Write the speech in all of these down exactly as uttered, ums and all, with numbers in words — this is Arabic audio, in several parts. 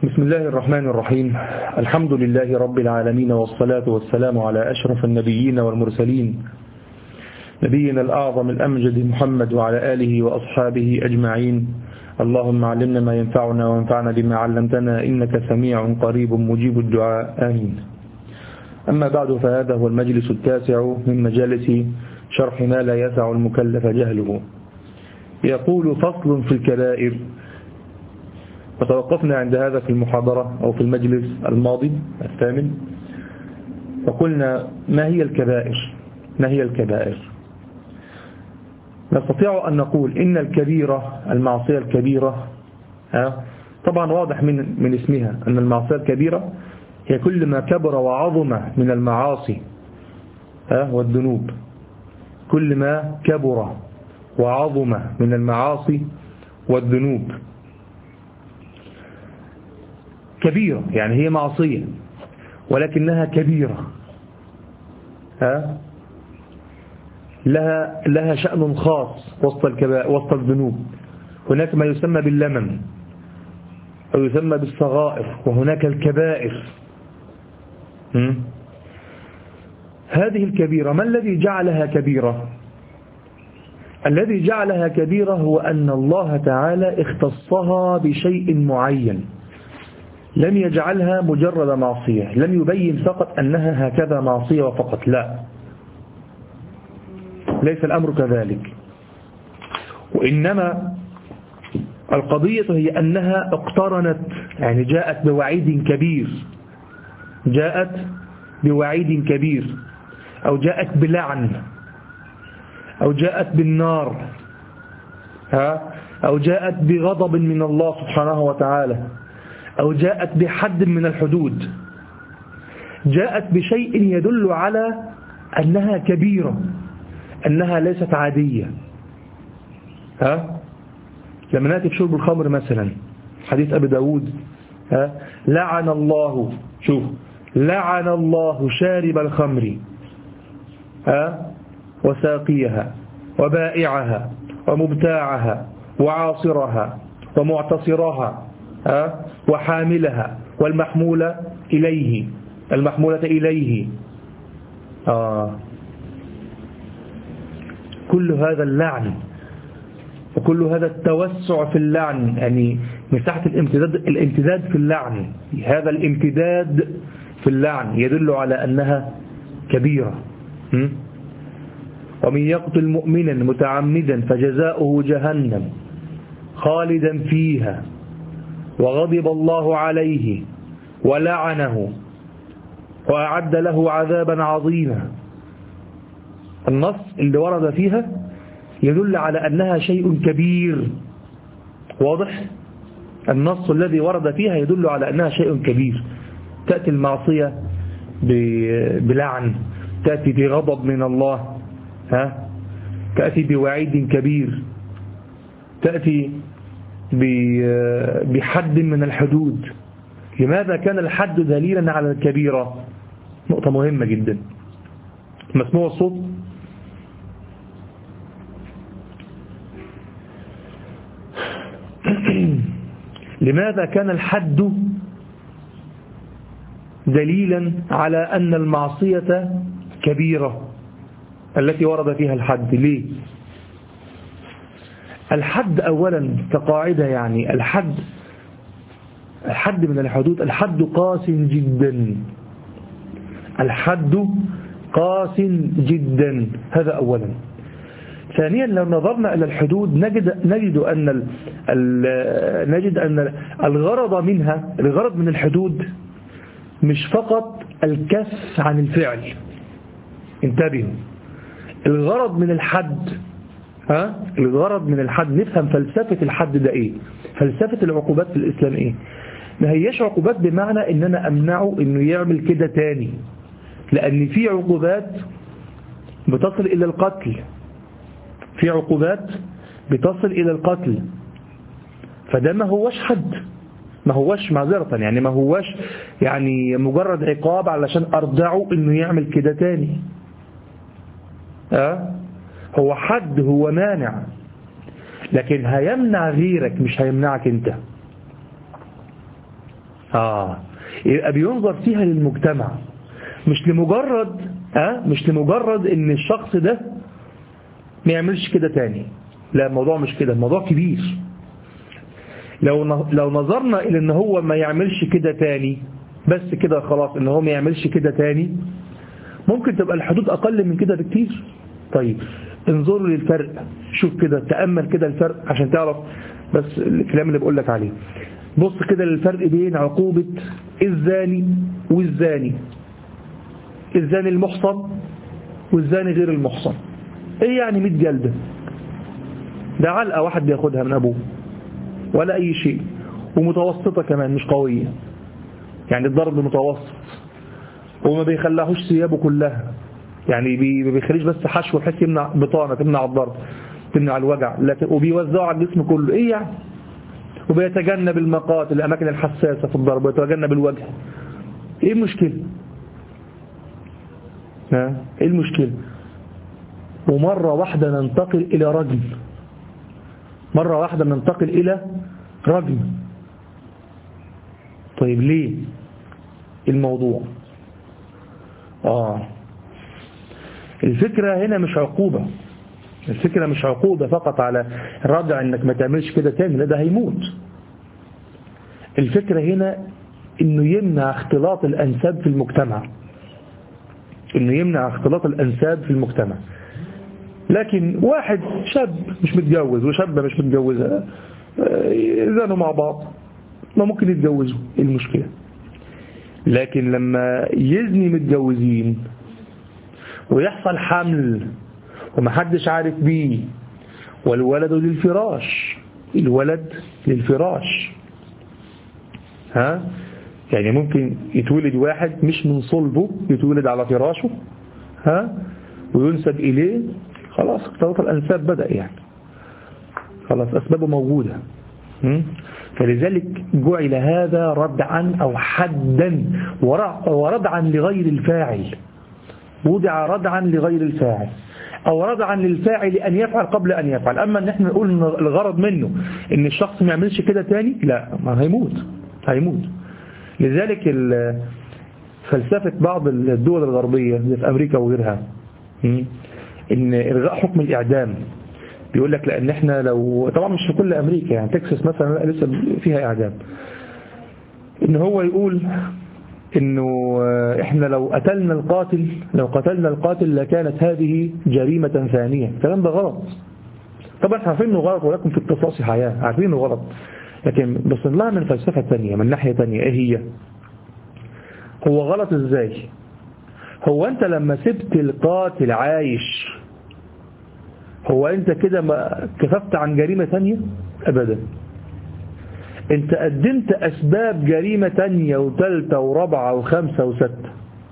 بسم الله الرحمن الرحيم. الحمد لله رب العالمين، والصلاة والسلام على أشرف النبيين والمرسلين، نبينا الأعظم الأمجد محمد وعلى آله وأصحابه أجمعين. اللهم علمنا ما ينفعنا وانفعنا بما علمتنا، إنك سميع قريب مجيب الدعاء، آمين. أما بعد، فهذا هو المجلس التاسع من مجالس شرح ما لا يسع المكلف جهله. يقول: فصل في الكبائر. وتوقفنا عند هذا في المحاضرة أو في المجلس الماضي الثامن، فقلنا ما هي الكبائر؟ ما هي الكبائر؟ نستطيع أن نقول إن الكبيرة، المعصية الكبيرة، طبعا واضح من من اسمها أن المعصية الكبيرة هي كل ما كبر وعظم من المعاصي والذنوب، كل ما كبر وعظم من المعاصي والذنوب. كبيرة يعني هي معصية ولكنها كبيرة، ها لها لها شأن خاص وسط الكبائر وسط الذنوب. هناك ما يسمى باللمم أو يسمى بالصغائر، وهناك الكبائر. م? هذه الكبيرة ما الذي جعلها كبيرة؟ الذي جعلها كبيرة هو أن الله تعالى اختصها بشيء معين، لم يجعلها مجرد معصية، لم يبين فقط أنها هكذا معصية وفقط، لا، ليس الأمر كذلك. وإنما القضية هي أنها اقترنت، يعني جاءت بوعيد كبير، جاءت بوعيد كبير، أو جاءت بلعن، أو جاءت بالنار، ها أو جاءت بغضب من الله سبحانه وتعالى، أو جاءت بحد من الحدود، جاءت بشيء يدل على أنها كبيرة، أنها ليست عادية. ها لما نأتي في شرب الخمر مثلا، حديث أبي داود، ها لعن الله، شوف، لعن الله شارب الخمر، ها وساقيها وبائعها ومبتاعها وعاصرها ومعتصرها، ها وحاملها والمحمولة إليه المحمولة إليه آه. كل هذا اللعن وكل هذا التوسع في اللعن، يعني مساحة الامتداد الامتداد في اللعن، هذا الامتداد في اللعن يدل على أنها كبيرة. م? ومن يقتل مؤمنا متعمدا فجزاؤه جهنم خالدا فيها وغضب الله عليه ولعنه وأعد له عذابا عظيما. النص اللي ورد فيها يدل على أنها شيء كبير، واضح؟ النص الذي ورد فيها يدل على أنها شيء كبير. تأتي المعصية بلعن، تأتي بغضب من الله، ها تأتي بوعيد كبير، تأتي بحد من الحدود. لماذا كان الحد دليلا على الكبيرة؟ نقطة مهمة جدا. مسموع الصوت؟ لماذا كان الحد دليلا على أن المعصية كبيرة التي ورد فيها الحد؟ ليه؟ الحد أولا كقاعدة، يعني الحد الحد من الحدود، الحد قاس جدا، الحد قاس جدا، هذا أولا. ثانيا، لو نظرنا إلى الحدود نجد نجد أن ال ال نجد أن الغرض منها، الغرض من الحدود مش فقط الكف عن الفعل. انتبهوا، الغرض من الحد، ها الغرض من الحد، نفهم فلسفة الحد ده ايه، فلسفة العقوبات في الإسلام ايه. ما هيش عقوبات بمعنى ان انا امنعه انه يعمل كده تاني، لان في عقوبات بتصل الى القتل، في عقوبات بتصل الى القتل، فده ما هوش حد، ما هوش معذرة، يعني ما هوش يعني مجرد عقاب علشان ارجعه انه يعمل كده تاني. ها هو حد، هو مانع، لكن هيمنع غيرك مش هيمنعك انت. آه يبقى بينظر فيها للمجتمع، مش لمجرد آه مش لمجرد ان الشخص ده ما يعملش كده تاني. لا، الموضوع مش كده، الموضوع كبير. لو لو نظرنا الى ان هو ما يعملش كده تاني بس كده خلاص، ان هو ما يعملش كده تاني، ممكن تبقى الحدود اقل من كده بكتير. طيب انظروا للفرق، شوف كده، تأمل كده الفرق عشان تعرف بس الكلام اللي بقول لك عليه. بص كده للفرق بين عقوبة الزاني والزاني، الزاني المحصن والزاني غير المحصن. ايه يعني مية جلدة؟ ده علقة واحد بياخدها من ابوه ولا اي شيء، ومتوسطة كمان مش قوية، يعني الضرب متوسط، وما بيخليهوش ثيابه كلها، يعني ما بيخليش بس حشو بحيث يمنع بطانة، تمنع الضرب، تمنع الوجع، لكن وبيوزعه على الجسم كله. ايه يعني؟ وبيتجنب المقاتل، الاماكن الحساسة في الضرب، ويتجنب الوجه. ايه المشكلة؟ ها ايه المشكلة؟ ومرة واحدة ننتقل الى رجل، مرة واحدة ننتقل الى رجل. طيب ليه الموضوع؟ آه الفكرة هنا مش عقوبة، الفكرة مش عقوبة فقط على ردع انك ما تعملش كده تاني، لا ده هيموت. الفكرة هنا انه يمنع اختلاط الانساب في المجتمع، انه يمنع اختلاط الانساب في المجتمع. لكن واحد شاب مش متجوز وشابة مش متجوزة يزانوا مع بعض، ما ممكن يتجوزوا، ايه المشكلة؟ لكن لما يزني متجوزين ويحصل حمل ومحدش عارف بيه، والولد للفراش، الولد للفراش، ها يعني ممكن يتولد واحد مش من صلبه، يتولد على فراشه، ها وينسب إليه، خلاص اختلاط الأنساب بدأ، يعني خلاص أسبابه موجودة. فلذلك جعل هذا ردعا أو حدا وردعا لغير الفاعل، وضع ردعا لغير الفاعل أو ردعا للفاعل أن يفعل قبل أن يفعل. أما أن احنا نقول إن الغرض منه إن الشخص ما يعملش كده تاني، لا، ما هيموت هيموت. لذلك فلسفة بعض الدول الغربية زي في أمريكا وغيرها إن إلغاء حكم الإعدام، بيقول لك لأن احنا لو طبعا مش في كل أمريكا، يعني تكساس مثلا لسه فيها إعدام، إن هو يقول إنه إحنا لو قتلنا القاتل لو قتلنا القاتل لكانت هذه جريمة ثانية. الكلام ده غلط طبعا، احنا عارفين إنه غلط، ولكن في القصاص حياة، عارفين إنه غلط، لكن بس نطلع من فلسفة ثانية، من ناحية ثانية. إيه هي؟ هو غلط إزاي؟ هو أنت لما سبت القاتل عايش، هو أنت كده ما كففت عن جريمة ثانية؟ أبدا. أنت قدمت أسباب جريمة ثانية وثالثة ورابعة وخمسة وستة.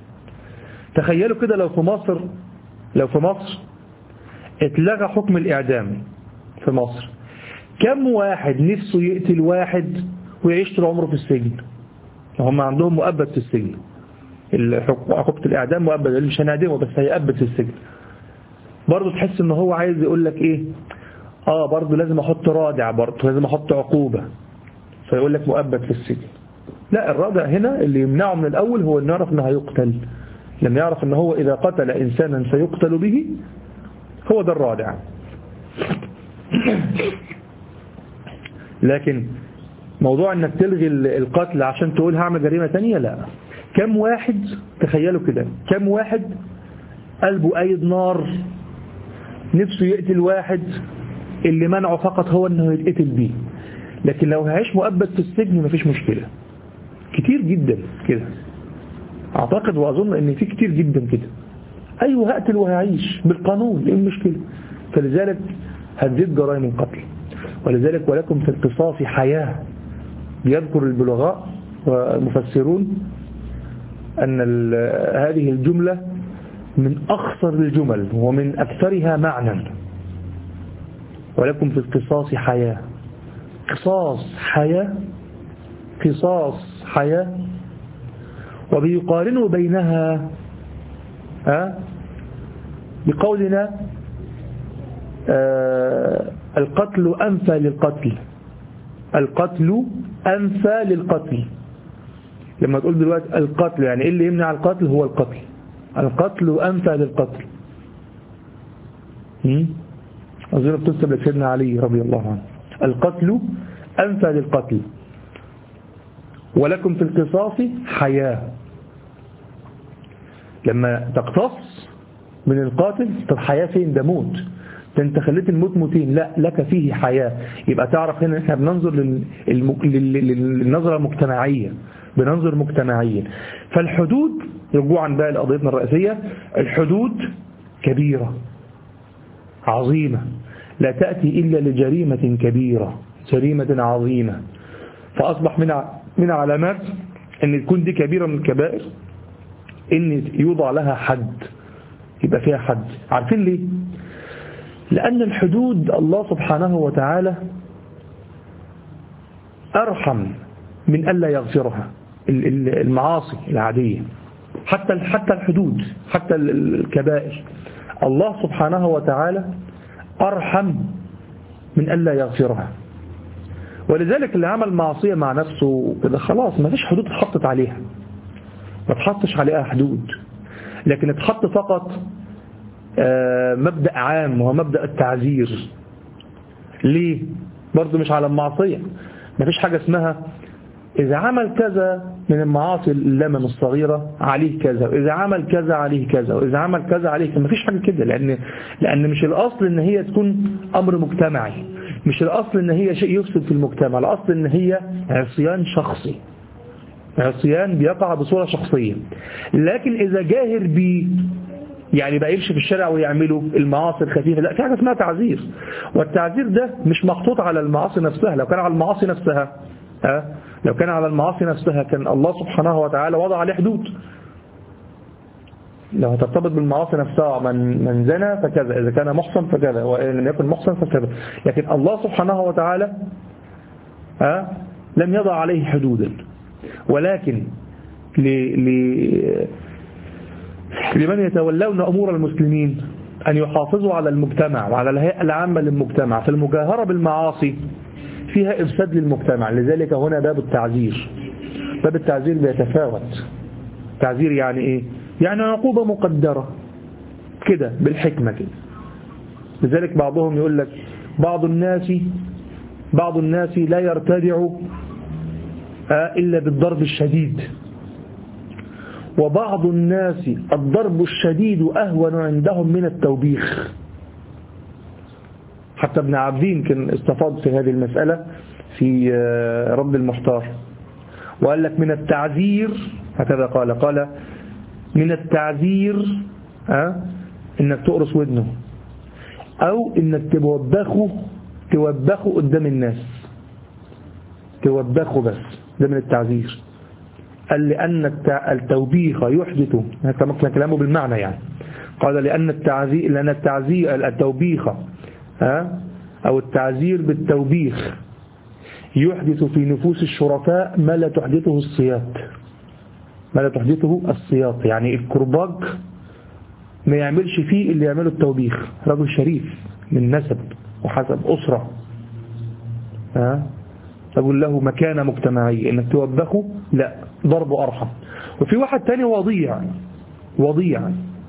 تخيلوا كده لو في مصر لو في مصر اتلغى حكم الإعدام في مصر، كم واحد نفسه يقتل واحد ويعيش طول عمره في السجن؟ هم عندهم مؤبد في السجن، عقوبة الإعدام مؤبد، اللي مش هنعدمه بس هيأبد في السجن. برضه تحس ان هو عايز يقول لك ايه، اه برضه لازم احط رادع، برضه لازم احط عقوبة، فيقول لك مؤبد في السجن. لا، الرادع هنا اللي يمنعه من الاول هو انه يعرف انه هيقتل، لما يعرف انه هو اذا قتل انسانا سيقتل به، هو ده الرادع. لكن موضوع انك تلغي القتل عشان تقول هعمل جريمة تانية، لا. كم واحد، تخيلوا كده، كم واحد قلبه قايد نار نفسه يقتل واحد، اللي منعه فقط هو انه يتقتل بيه، لكن لو هيعيش مؤبد في السجن مفيش مشكلة. كتير جدا كده، اعتقد واظن ان في كتير جدا كده، ايوه هقتل وهعيش بالقانون، ايه المشكلة؟ فلذلك هتزيد جرائم القتل. ولذلك ولكم في القصاص حياة. بيذكر البلغاء والمفسرون أن هذه الجملة من أخصر الجمل ومن أكثرها معنى. ولكم في القصاص حياة، قصاص حياة، قصاص حياة. وبيقارنوا بينها ها بقولنا آه القتل أنفى للقتل، القتل أنفى للقتل. لما تقول دلوقتي القتل، يعني إيه اللي يمنع القتل؟ هو القتل. القتل أنفى للقتل. أظن بتنسب لسيدنا علي رضي الله عنه، القتل أنفى للقتل ولكم في القصاص حياة. لما تقتص من القاتل، طب حياة فين؟ ده موت، ده انت خليت الموت موتين، لا لك فيه حياة. يبقى تعرف هنا احنا بننظر للنظرة المجتمعية، بننظر مجتمعيا. فالحدود رجوعا بقى لقضيتنا الرئيسية، الحدود كبيرة عظيمة لا تأتي إلا لجريمة كبيرة، جريمة عظيمة. فأصبح من من علامات أن تكون دي كبيرة من الكبائر أن يوضع لها حد، يبقى فيها حد. عارفين ليه؟ لأن الحدود الله سبحانه وتعالى أرحم من ألا يغفرها. المعاصي العادية، حتى حتى الحدود، حتى الكبائر، الله سبحانه وتعالى أرحم من ألا يغفرها. ولذلك اللي عمل معصية مع نفسه كده خلاص ما فيش حدود اتحطت عليها، ما تحطش عليها حدود، لكن اتحط فقط مبدأ عام وهو مبدأ التعزير. ليه؟ برضو مش على المعصية، ما فيش حاجة اسمها إذا عمل كذا من المعاصي اللمم الصغيرة عليه كذا، وإذا عمل كذا عليه كذا، وإذا عمل كذا عليه كذا. ما فيش حاجة كده، لأن لأن مش الأصل إن هي تكون أمر مجتمعي، مش الأصل إن هي شيء يفسد في المجتمع، الأصل إن هي عصيان شخصي، عصيان بيقع بصورة شخصية. لكن إذا جاهر بيه، يعني بقى يمشي في الشارع ويعملوا المعاصي الخفيفة، لا، في حاجة اسمها تعذير. والتعذير ده مش محطوط على المعاصي نفسها. لو كان على المعاصي نفسها ها لو كان على المعاصي نفسها كان الله سبحانه وتعالى وضع عليه حدود. لو ترتبط بالمعاصي نفسها، من من زنى فكذا، إذا كان محصن فكذا، وإن لم يكن محصن فكذا. لكن الله سبحانه وتعالى ها لم يضع عليه حدودا، ولكن ل... ل... لمن يتولون أمور المسلمين أن يحافظوا على المجتمع وعلى الهيئة العامة للمجتمع. فالمجاهرة بالمعاصي فيها إفساد للمجتمع. لذلك هنا باب التعزير، باب التعزير بيتفاوت. تعزير يعني إيه؟ يعني عقوبة مقدرة كده بالحكمة كده. لذلك بعضهم يقول لك بعض الناس بعض الناس لا يرتدع إلا بالضرب الشديد، وبعض الناس الضرب الشديد أهون عندهم من التوبيخ. حتى ابن عابدين كان استفاض في هذه المسألة في رد المحتار، وقال لك من التعزير هكذا قال قال من التعزير أه؟ إنك تقرص ودنه، أو إنك توبخه توبخه قدام الناس، توبخه بس، ده من التعزير. قال لأن التوبيخ يحدث، هذا كلامه بالمعنى يعني، قال لأن التعزير لأن التعزير التوبيخ ها أو التعزير بالتوبيخ يحدث في نفوس الشرفاء ما لا تحدثه الصياط، ما لا تحدثه الصياط. يعني الكرباج ما يعملش فيه اللي يعمله التوبيخ، رجل شريف من نسب وحسب أسرة، ها تقول له مكانة مجتمعية، إنك توبخه لا، ضربه أرحم. وفي واحد تاني وضيع وضيع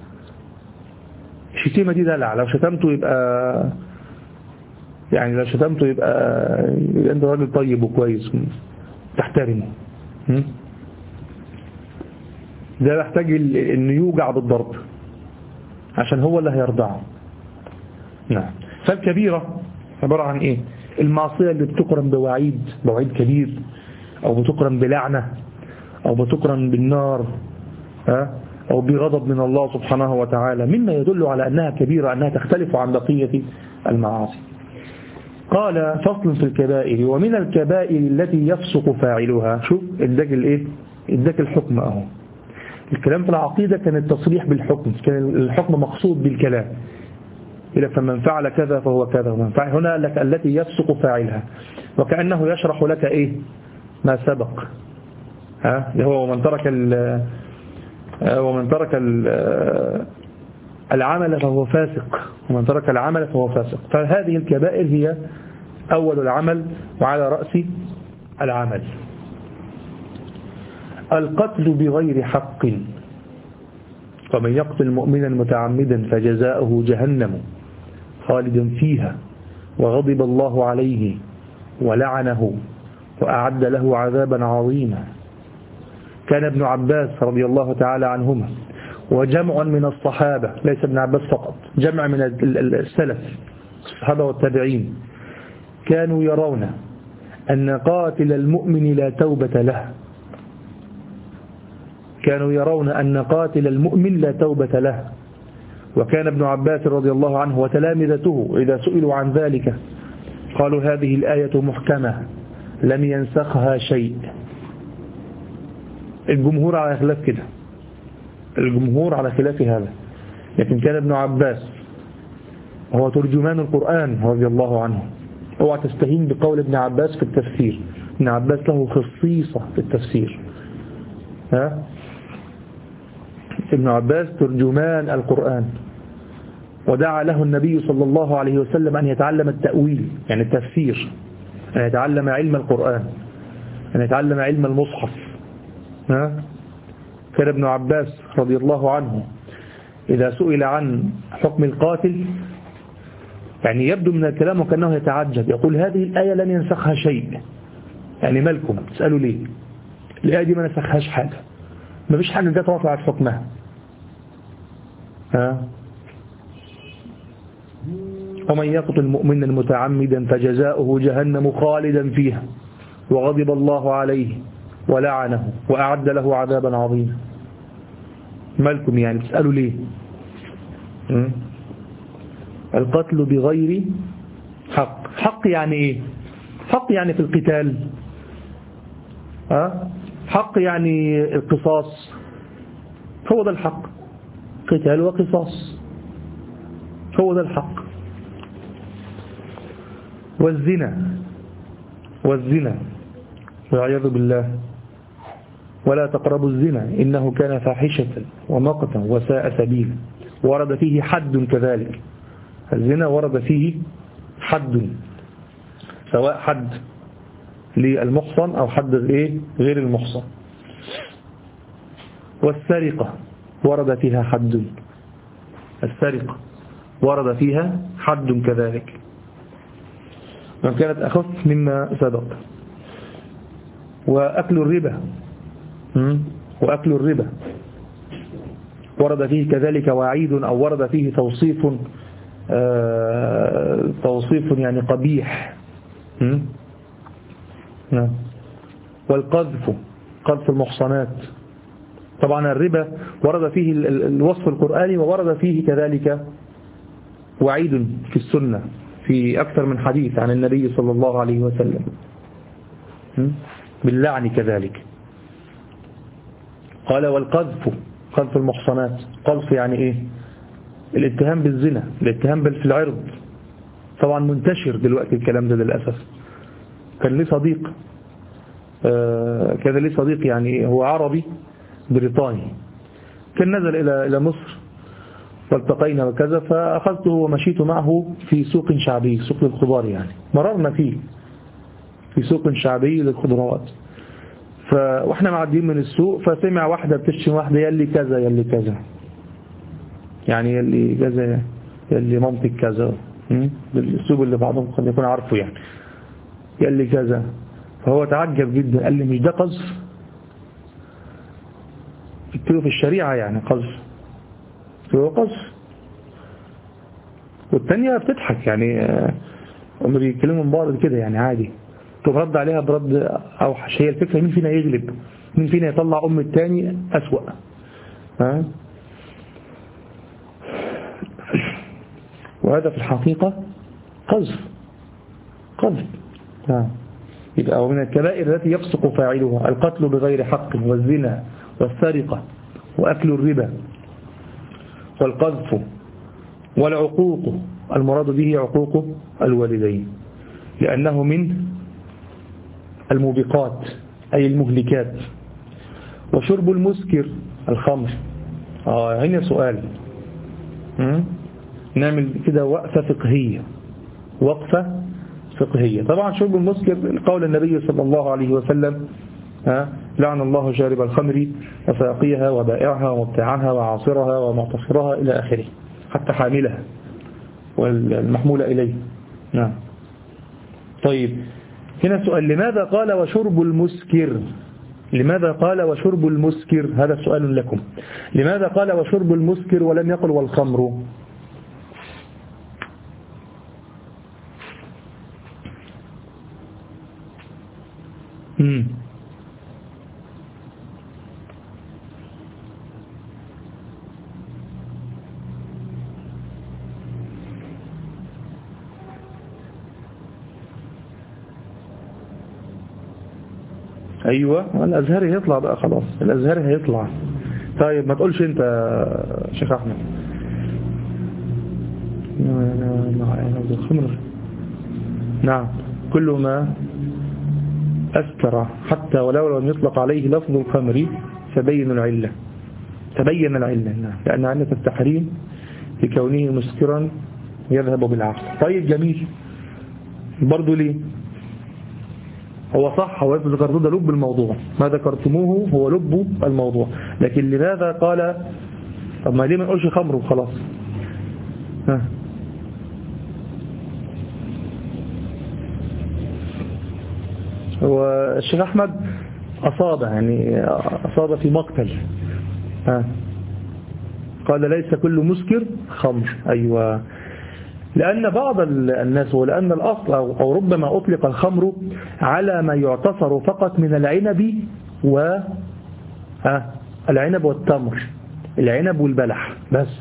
الشتيمة دي دلع، لو شتمته يبقى يعني لو شتمته يبقى, يبقى أنت راجل طيب وكويس تحترمه. ده يحتاج إنه يوجع بالضرب عشان هو اللي هيرضعه. نعم. فالكبيرة عبارة عن إيه؟ المعصية اللي بتقرن بوعيد بوعيد كبير، أو بتقرن بلعنة، أو بتقرن بالنار، ها أو بغضب من الله سبحانه وتعالى، مما يدل على أنها كبيرة، أنها تختلف عن بقية المعاصي. قال فصل في الكبائر، ومن الكبائر التي يفسق فاعلها. شوف اداك الايه؟ اداك الحكم اهو. الكلام في العقيدة كان التصريح بالحكم، كان الحكم مقصود بالكلام، إذا فمن فعل كذا فهو كذا، ومن فعل هنا لك التي يفسق فاعلها، وكأنه يشرح لك إيه ما سبق، ها اللي هو ومن ترك ال ومن ترك ال العمل فهو فاسق، ومن ترك العمل فهو فاسق. فهذه الكبائر هي أول العمل وعلى رأس العمل. القتل بغير حق، ومن يقتل مؤمنا متعمدا فجزاؤه جهنم خالدا فيها وغضب الله عليه ولعنه وأعد له عذابا عظيما. كان ابن عباس رضي الله تعالى عنهما وجمع من الصحابة، ليس ابن عباس فقط، جمع من السلف الصحابة والتابعين، كانوا يرون أن قاتل المؤمن لا توبة له، كانوا يرون أن قاتل المؤمن لا توبة له. وكان ابن عباس رضي الله عنه وتلامذته إذا سئلوا عن ذلك قالوا هذه الآية محكمة لم ينسخها شيء. الجمهور على خلاف كده، الجمهور على خلاف هذا، لكن كان ابن عباس هو ترجمان القرآن رضي الله عنه. اوعى تستهين بقول ابن عباس في التفسير، ابن عباس له خصيصة في التفسير. ها؟ ابن عباس ترجمان القرآن، ودعا له النبي صلى الله عليه وسلم أن يتعلم التأويل يعني التفسير، أن يتعلم علم القرآن، أن يتعلم علم المصحف. ها؟ كان ابن عباس رضي الله عنه إذا سئل عن حكم القاتل يعني يبدو من الكلام وكأنه يتعجب، يقول هذه الآية لن ينسخها شيء، يعني مالكم تسألوا ليه؟ الآية دي ما نسخهاش حاجة، ما فيش حاجة جت رفعت حكمها. ها؟ ومن يقتل مؤمنا متعمدا فجزاؤه جهنم خالدا فيها وغضب الله عليه ولعنه وأعد له عذابا عظيما. مالكم يعني تسألوا ليه؟ م? القتل بغير حق، حق يعني ايه؟ حق يعني في القتال، ها؟ حق يعني القصاص، هو ده الحق، قتال وقصاص، هو ده الحق. والزنا، والزنا والعياذ بالله، ولا تقربوا الزنا إنه كان فاحشة ومقتا وساء سبيلا، ورد فيه حد كذلك، الزنا ورد فيه حد، سواء حد للمحصن أو حد غير المحصن. والسرقة ورد فيها حد، السرقة ورد فيها حد كذلك، وإن كانت أخف مما سبق. وأكل الربا، وأكل الربا ورد فيه كذلك وعيد، أو ورد فيه توصيف آه توصيف يعني قبيح. والقذف، قذف المحصنات، طبعا الربا ورد فيه الوصف القرآني، وورد فيه كذلك وعيد في السنة في أكثر من حديث عن النبي صلى الله عليه وسلم باللعن كذلك. قال والقذف، قذف المحصنات، قذف يعني ايه؟ الاتهام بالزنا، الاتهام في العرض، طبعا منتشر دلوقتي الكلام ده للأسف. كان لي صديق آه كان لي صديق يعني هو عربي بريطاني، كان نزل إلى إلى مصر والتقينا وكذا، فأخذته ومشيت معه في سوق شعبي، سوق للخضار يعني، مررنا فيه في سوق شعبي للخضروات، واحنا معديين من السوق فسمع واحدة بتشتم واحدة يلي كذا يلي كذا، يعني يلي كذا يلي مامتك كذا، بالاسلوب اللي بعضهم قد يكون عارفه يعني، يلي كذا. فهو تعجب جدا، قال لي مش ده قذف؟ قلت له في الشريعة يعني قذف، قلت له قذف. والتانية بتضحك يعني، هم بيتكلموا من بعض كده يعني عادي، ترد عليها برد أوحش. هي الفكرة مين فينا يغلب، مين فينا يطلع أم التاني أسوأ. ها؟ وهذا في الحقيقة قذف، قذف. يبقى ومن الكبائر التي يفسق فاعلها القتل بغير حق، والزنا، والسرقة، وأكل الربا، والقذف، والعقوق، المراد به عقوق الوالدين، لأنه من الموبقات أي المهلكات. وشرب المسكر، الخمر. آه هنا سؤال، م? نعمل كده وقفة فقهية، وقفة فقهية. طبعا شرب المسكر قول النبي صلى الله عليه وسلم ها لعن الله شارب الخمر وساقيها وبائعها ومبتاعها وعاصرها ومعتصرها إلى آخره حتى حاملها والمحمولة إليه. نعم. طيب هنا سؤال، لماذا قال وشرب المسكر؟ لماذا قال وشرب المسكر؟ هذا سؤال لكم. لماذا قال وشرب المسكر ولم يقل والخمر؟ امم ايوه الازهري هيطلع بقى خلاص، الازهري هيطلع. طيب ما تقولش انت يا شيخ احمد. نعم كل ما أسكر حتى ولو لم يطلق عليه لفظ الخمر تبين العلة، تبين العلة لأن علة التحريم لكونه مسكرا يذهب بالعقل. طيب جميل، برضو ليه؟ هو صح، هو ذكرته ده لب الموضوع، ما ذكرتموه هو لب الموضوع، لكن لماذا قال طب ما ليه ما نقولش خمر وخلاص؟ ها هو الشيخ أحمد أصاب، يعني أصاب في مقتل. ها قال ليس كل مسكر خمر. أيوة، لأن بعض الناس ولأن الأصل أو ربما أطلق الخمر على ما يعتصر فقط من العنب و ها العنب والتمر، العنب والبلح بس.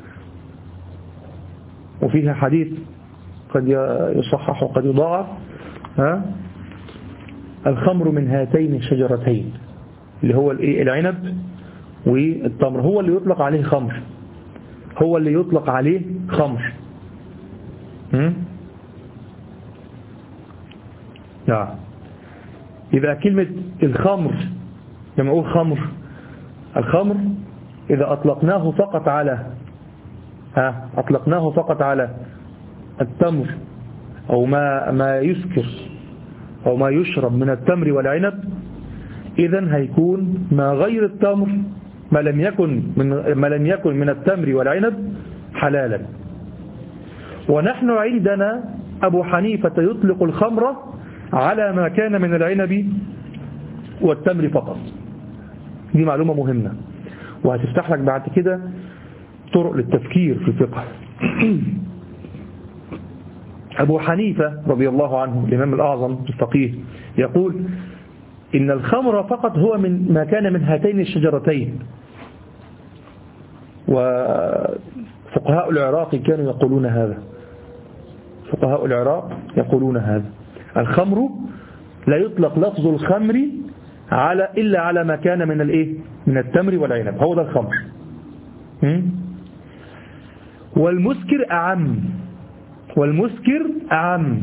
وفيها حديث قد يصحح وقد يضاعف، ها الخمر من هاتين الشجرتين اللي هو العنب والتمر، هو اللي يطلق عليه خمر، هو اللي يطلق عليه خمر. نعم. إذا كلمة الخمر لما أقول خمر، الخمر إذا أطلقناه فقط على ها أطلقناه فقط على التمر أو ما ما يسكر أو ما يشرب من التمر والعنب، إذن هيكون ما غير التمر ما لم يكن من ما لم يكن من التمر والعنب حلالا. ونحن عندنا أبو حنيفة يطلق الخمر على ما كان من العنب والتمر فقط. دي معلومة مهمة وهتفتح لك بعد كده طرق للتفكير في الفقه. أبو حنيفة رضي الله عنه الإمام الأعظم الفقيه يقول إن الخمر فقط هو من ما كان من هاتين الشجرتين. وفقهاء العراق كانوا يقولون هذا، فقهاء العراق يقولون هذا، الخمر لا يطلق لفظ الخمر على إلا على ما كان من الإيه من التمر والعنب، هو ده الخمر. والمسكر أعم، والمسكر أعم.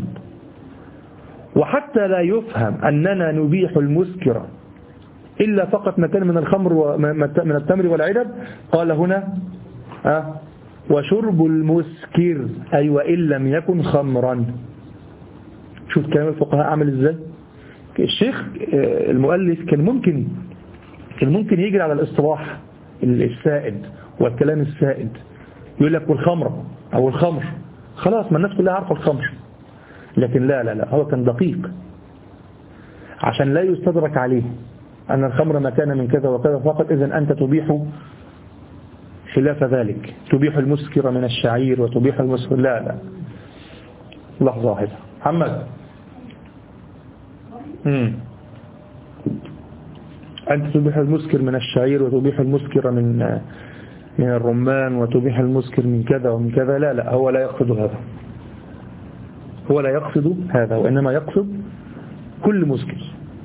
وحتى لا يفهم أننا نبيح المسكر إلا فقط ما كان من الخمر ومن التمر والعنب، قال هنا أه وشرب المسكر أي وإن لم يكن خمرا. شوف كلام الفقهاء عمل إزاي. الشيخ المؤلف كان ممكن كان ممكن يجري على الاصطلاح السائد والكلام السائد، يقول لك والخمر أو الخمر، خلاص ما الناس كلها عارفة الخمر. لكن لا لا لا هو كان دقيق عشان لا يستدرك عليه أن الخمر ما كان من كذا وكذا فقط، إذن أنت تبيح خلاف ذلك، تبيح المسكر من الشعير وتبيح المسكر. لا لا لحظة واحدة محمد، مم. أنت تبيح المسكر من الشعير وتبيح المسكر من من الرمان وتبيح المسكر من كذا ومن كذا. لا لا هو لا يقصد هذا، هو لا يقصد هذا، وإنما يقصد كل مسكر.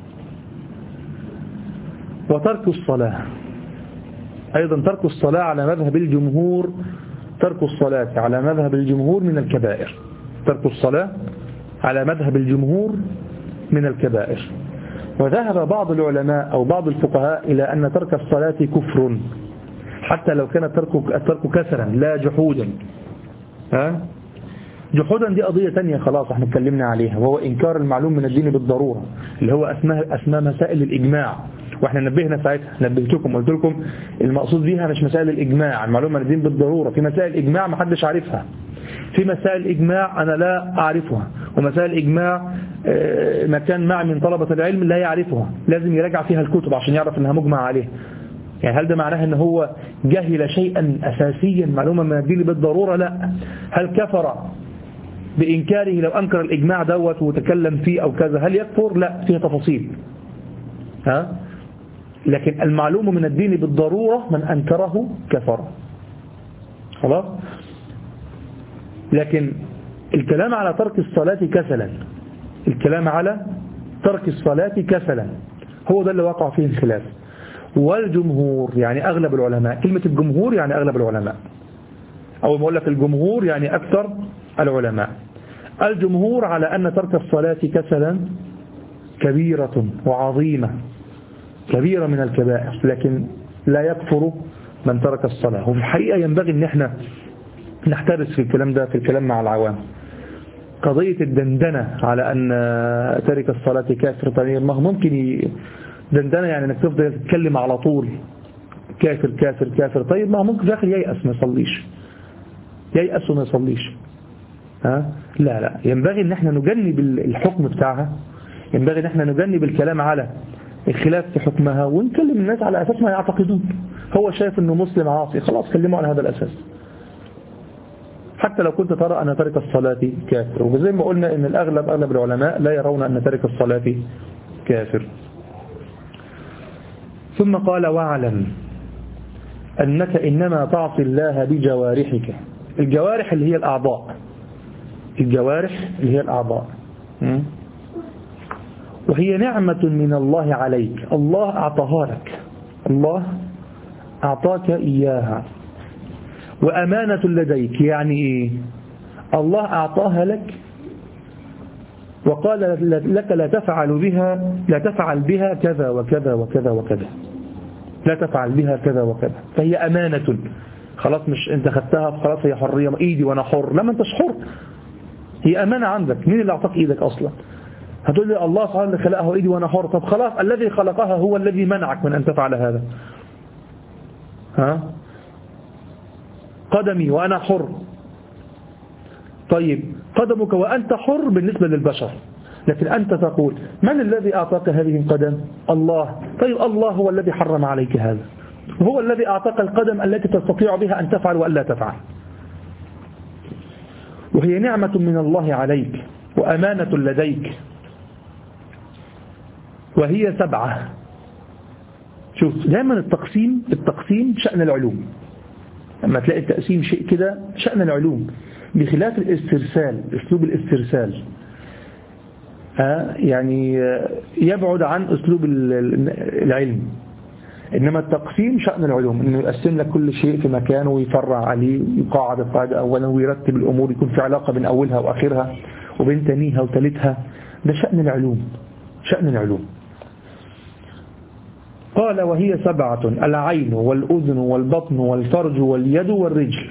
وترك الصلاة أيضا، ترك الصلاة على مذهب الجمهور، ترك الصلاة على مذهب الجمهور من الكبائر، ترك الصلاة على مذهب الجمهور من الكبائر. وذهب بعض العلماء أو بعض الفقهاء إلى أن ترك الصلاة كفر، حتى لو كان الترك الترك كسرا لا جحودا. ها جحودا دي قضية تانية خلاص احنا اتكلمنا عليها، وهو إنكار المعلوم من الدين بالضرورة اللي هو أسماء أسماء مسائل الإجماع. واحنا نبهنا ساعتها، نبهتكم قلت لكم المقصود بها مش مسائل الإجماع المعلوم من الدين بالضرورة، في مسائل إجماع ما حدش عارفها، في مسائل إجماع أنا لا أعرفها، ومسائل إجماع مكان مع من طلبة العلم لا يعرفها، لازم يراجع فيها الكتب عشان يعرف أنها مجمع عليه. يعني هل ده معناه أنه هو جهل شيئا أساسيا معلومة من الدين بالضرورة؟ لا. هل كفر بإنكاره لو أنكر الإجماع دوت وتكلم فيه أو كذا؟ هل يكفر؟ لا، فيها تفاصيل. ها؟ لكن المعلوم من الدين بالضرورة من أنكره كفر. خلاص؟ لكن الكلام على ترك الصلاة كسلا، الكلام على ترك الصلاة كسلا هو ده اللي وقع فيه الخلاف. والجمهور يعني أغلب العلماء، كلمة الجمهور يعني أغلب العلماء، أو ما أقول لك الجمهور يعني أكثر العلماء. الجمهور على أن ترك الصلاة كسلا كبيرة وعظيمة، كبيرة من الكبائر، لكن لا يكفر من ترك الصلاة. وفي الحقيقة ينبغي أن احنا نحترس في الكلام ده في الكلام مع العوام. قضية الدندنة على أن ترك الصلاة كافر، طيب ما هو ممكن دندنة يعني أنك تفضل تتكلم على طول كافر كافر كافر، طيب ما هو ممكن في الآخر ييأس ما يصليش، ييأس وما يصليش. ها؟ لا لا، ينبغي أن احنا نجنب الحكم بتاعها، ينبغي أن احنا نجنب الكلام على الخلاف في حكمها ونكلم الناس على أساس ما يعتقدون. هو شايف أنه مسلم عاصي، خلاص كلمه على هذا الأساس، حتى لو كنت ترى أن ترك الصلاة كافر. وزي ما قلنا أن الأغلب أغلب العلماء لا يرون أن ترك الصلاة كافر. ثم قال واعلم أنك إنما تعصي الله بجوارحك. الجوارح اللي هي الأعضاء، الجوارح اللي هي الأعضاء، وهي نعمة من الله عليك، الله أعطاها لك، الله أعطاك إياها، وأمانة لديك. يعني إيه؟ الله أعطاها لك وقال لك لا تفعل بها لا تفعل بها كذا وكذا وكذا وكذا، لا تفعل بها كذا وكذا، فهي أمانة. خلاص مش أنت خدتها خلاص هي حرية، إيدي وأنا حر، لما أنتش حر، هي أمانة عندك. مين اللي أعطاك إيدك أصلا؟ هتقول لي الله سبحانه اللي خلقها إيدي وأنا حر. طب خلاص الذي خلقها هو الذي منعك من أن تفعل هذا. ها؟ قدمي وأنا حر، طيب قدمك وأنت حر بالنسبة للبشر، لكن أنت تقول من الذي أعطاك هذه القدم؟ الله. طيب الله هو الذي حرم عليك هذا، وهو الذي أعطاك القدم التي تستطيع بها أن تفعل وأن لا تفعل. وهي نعمة من الله عليك وأمانة لديك، وهي سبعة. شوف دائما التقسيم التقسيم شأن العلوم، لما تلاقي التقسيم شيء كده شأن العلوم، بخلاف الاسترسال، اسلوب الاسترسال يعني يبعد عن اسلوب العلم. انما التقسيم شأن العلوم، انه يقسم لك كل شيء في مكانه ويفرع عليه، يقاعد القاعدة اولا ويرتب الامور، يكون في علاقة بين اولها واخرها وبين تانيها وثالثها. ده شأن العلوم، شأن العلوم. قال وهي سبعة: العين والأذن والبطن والفرج واليد والرجل.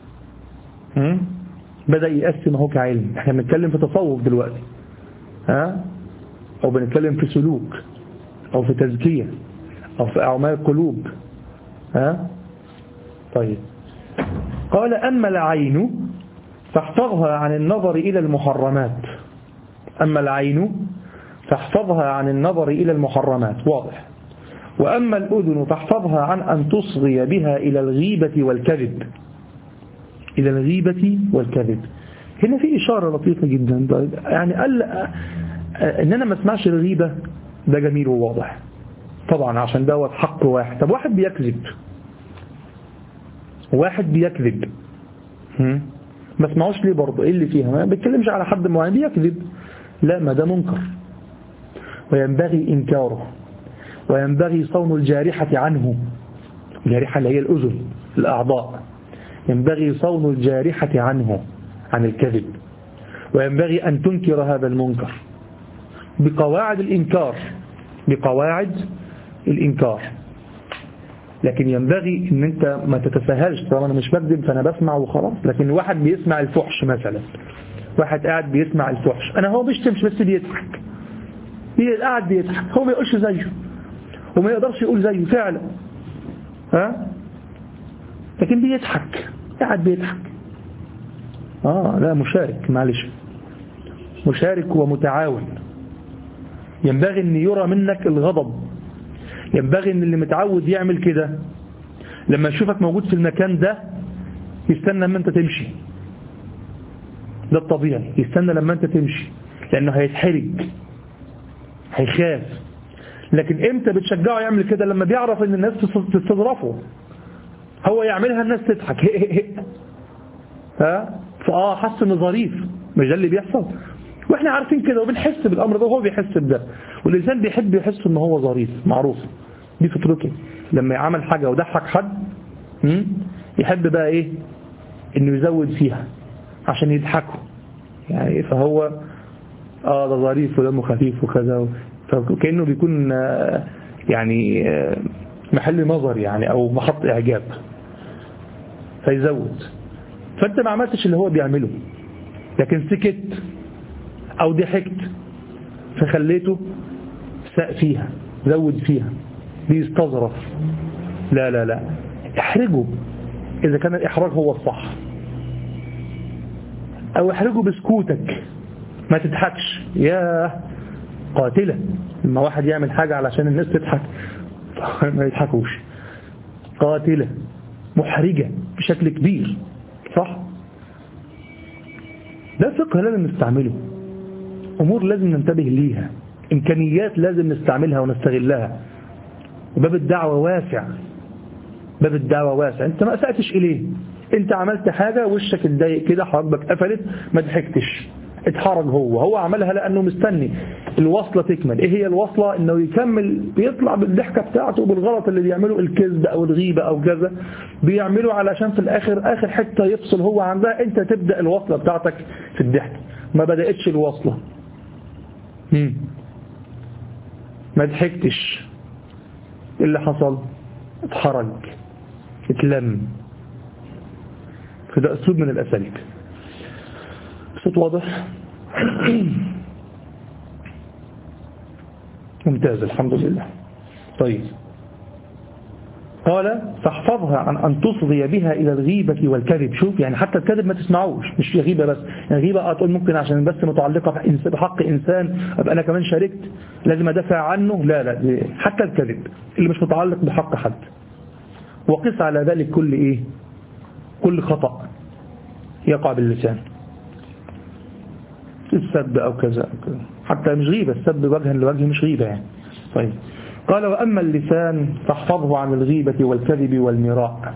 بدأ يقسم اهو كعلم. احنا بنتكلم في تصوف دلوقتي، ها؟ او بنتكلم في سلوك او في تزكية او في اعمال القلوب. ها؟ طيب قال أما العين فاحفظها عن النظر إلى المحرمات. أما العين فاحفظها عن النظر إلى المحرمات، واضح. وأما الأذن فاحفظها عن أن تصغي بها إلى الغيبة والكذب، إلى الغيبة والكذب. هنا في إشارة لطيفة جدا، يعني قال إن أنا ما اسمعش الغيبة، ده جميل وواضح طبعا عشان دوت حق واحد. طب واحد بيكذب، واحد بيكذب ما اسمعوش ليه برضه؟ إيه اللي فيها؟ ما بيتكلمش على حد معين بيكذب، لا، ما ده منكر وينبغي إنكاره، وينبغي صون الجارحة عنه. الجارحة اللي هي الأذن، الأعضاء، ينبغي صون الجارحة عنه، عن الكذب، وينبغي أن تنكر هذا المنكر بقواعد الإنكار، بقواعد الإنكار. لكن ينبغي أن أنت ما تتساهلش، طالما أنا مش بكذب فأنا بسمع وخلاص. لكن واحد بيسمع الفحش مثلا، واحد قاعد بيسمع الفحش، أنا هو بيشتمش بس بيضحك، قاعد بيضحك، هو ما يقولش زيه وما يقدرش يقول زيه فعلا، ها لكن بيضحك، قاعد بيضحك. آه لا مشارك، معلش، مشارك ومتعاون. ينبغي أن يرى منك الغضب، ينبغي أن اللي متعود يعمل كده لما يشوفك موجود في المكان ده يستنى لما أنت تمشي. ده الطبيعي، يستنى لما أنت تمشي لأنه هيتحرج، هيخاف. لكن إمتى بتشجعه يعمل كده؟ لما بيعرف أن الناس تستظرفه، هو يعملها الناس تضحك ها فآه حس إنه ظريف، مش ده اللي بيحصل؟ واحنا عارفين كده وبنحس بالامر ده وهو بيحس بده، والانسان بيحب يحس ان هو ظريف، معروف دي فطرته. لما يعمل حاجه وضحك حد يحب بقى ايه؟ انه يزود فيها عشان يضحكوا يعني، فهو اه ده ظريف ودمه خفيف وكذا، فكأنه بيكون يعني محل نظر يعني او محط اعجاب فيزود. فانت ما عملتش اللي هو بيعمله، لكن سكت او ضحكت فخليته ساء فيها، زود فيها، بيستظرف. لا لا لا احرجه اذا كان الاحراج هو الصح، او احرجه بسكوتك، ما تضحكش. يا قاتلة لما واحد يعمل حاجة علشان الناس تضحك ما يضحكوش، قاتلة محرجة بشكل كبير، صح؟ ده فقه لازم نستعمله، أمور لازم ننتبه ليها، إمكانيات لازم نستعملها ونستغلها. وباب الدعوة واسع، باب الدعوة واسع. أنت ما أسأتش إليه، أنت عملت حاجة وشك اتضايق كده، حواجبك قفلت، ما ضحكتش، اتحرج. هو هو عملها لأنه مستني الوصلة تكمل. إيه هي الوصلة؟ إنه يكمل، بيطلع بالضحكة بتاعته بالغلط اللي بيعمله، الكذب أو الغيبة أو كذا، بيعمله علشان في الآخر آخر حتة يفصل هو عندها، أنت تبدأ الوصلة بتاعتك في الضحك، ما بدأتش الوصلة. مم. ما ضحكتش، إيه اللي حصل؟ اتحرج، اتلم. فده أسلوب من الأساليب. صوت واضح؟ ممتاز الحمد لله. طيب قال فاحفظها عن أن تصغي بها إلى الغيبة والكذب. شوف يعني حتى الكذب ما تسمعوش، مش في غيبة بس، يعني غيبة أقول ممكن عشان بس متعلقة بحق إنسان أبقى أنا كمان شاركت لازم أدافع عنه، لا لا، حتى الكذب اللي مش متعلق بحق حد. وقس على ذلك كل إيه؟ كل خطأ يقع باللسان، السب أو كذا أو كذا، حتى مش غيبة، السب وجها لوجه مش غيبة يعني. طيب قال وأما اللسان فاحفظه عن الغيبة والكذب والمراء.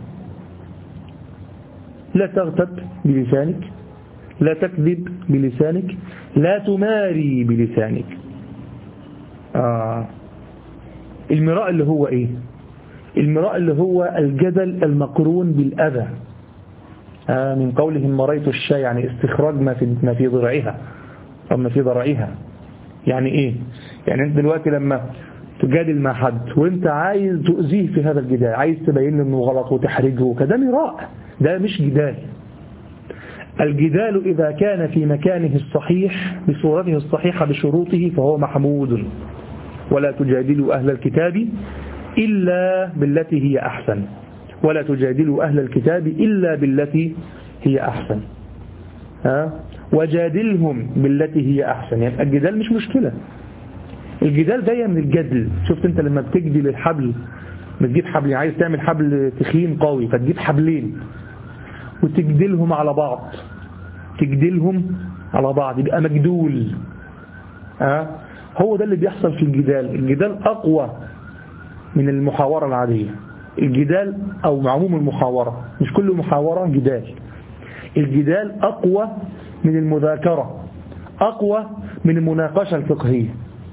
لا تغتب بلسانك، لا تكذب بلسانك، لا تماري بلسانك. آه. المراء اللي هو إيه؟ المراء اللي هو الجدل المقرون بالأذى. آه من قولهم مريت الشاي، يعني استخراج ما في ما في ضرعها أو ما في ضرعها. يعني إيه؟ يعني أنت دلوقتي لما تجادل مع حد وانت عايز تؤذيه في هذا الجدال، عايز تبين له انه غلط وتحرجه وكذا، مراء، ده مش جدال. الجدال إذا كان في مكانه الصحيح بصورته الصحيحة بشروطه فهو محمود. ولا تجادلوا أهل الكتاب إلا بالتي هي أحسن، ولا تجادلوا أهل الكتاب إلا بالتي هي أحسن، ها؟ وجادلهم بالتي هي أحسن. يعني الجدال مش مشكلة، الجدال جاية من الجدل. شفت انت لما بتجدل الحبل، بتجيب حبل، عايز تعمل حبل تخين قوي فتجيب حبلين وتجدلهم على بعض، تجدلهم على بعض يبقى مجدول. ها؟ هو ده اللي بيحصل في الجدال. الجدال أقوى من المحاورة العادية. الجدال أو عموم المحاورة، مش كل محاورة جدال. الجدال أقوى من المذاكرة، أقوى من المناقشة الفقهية.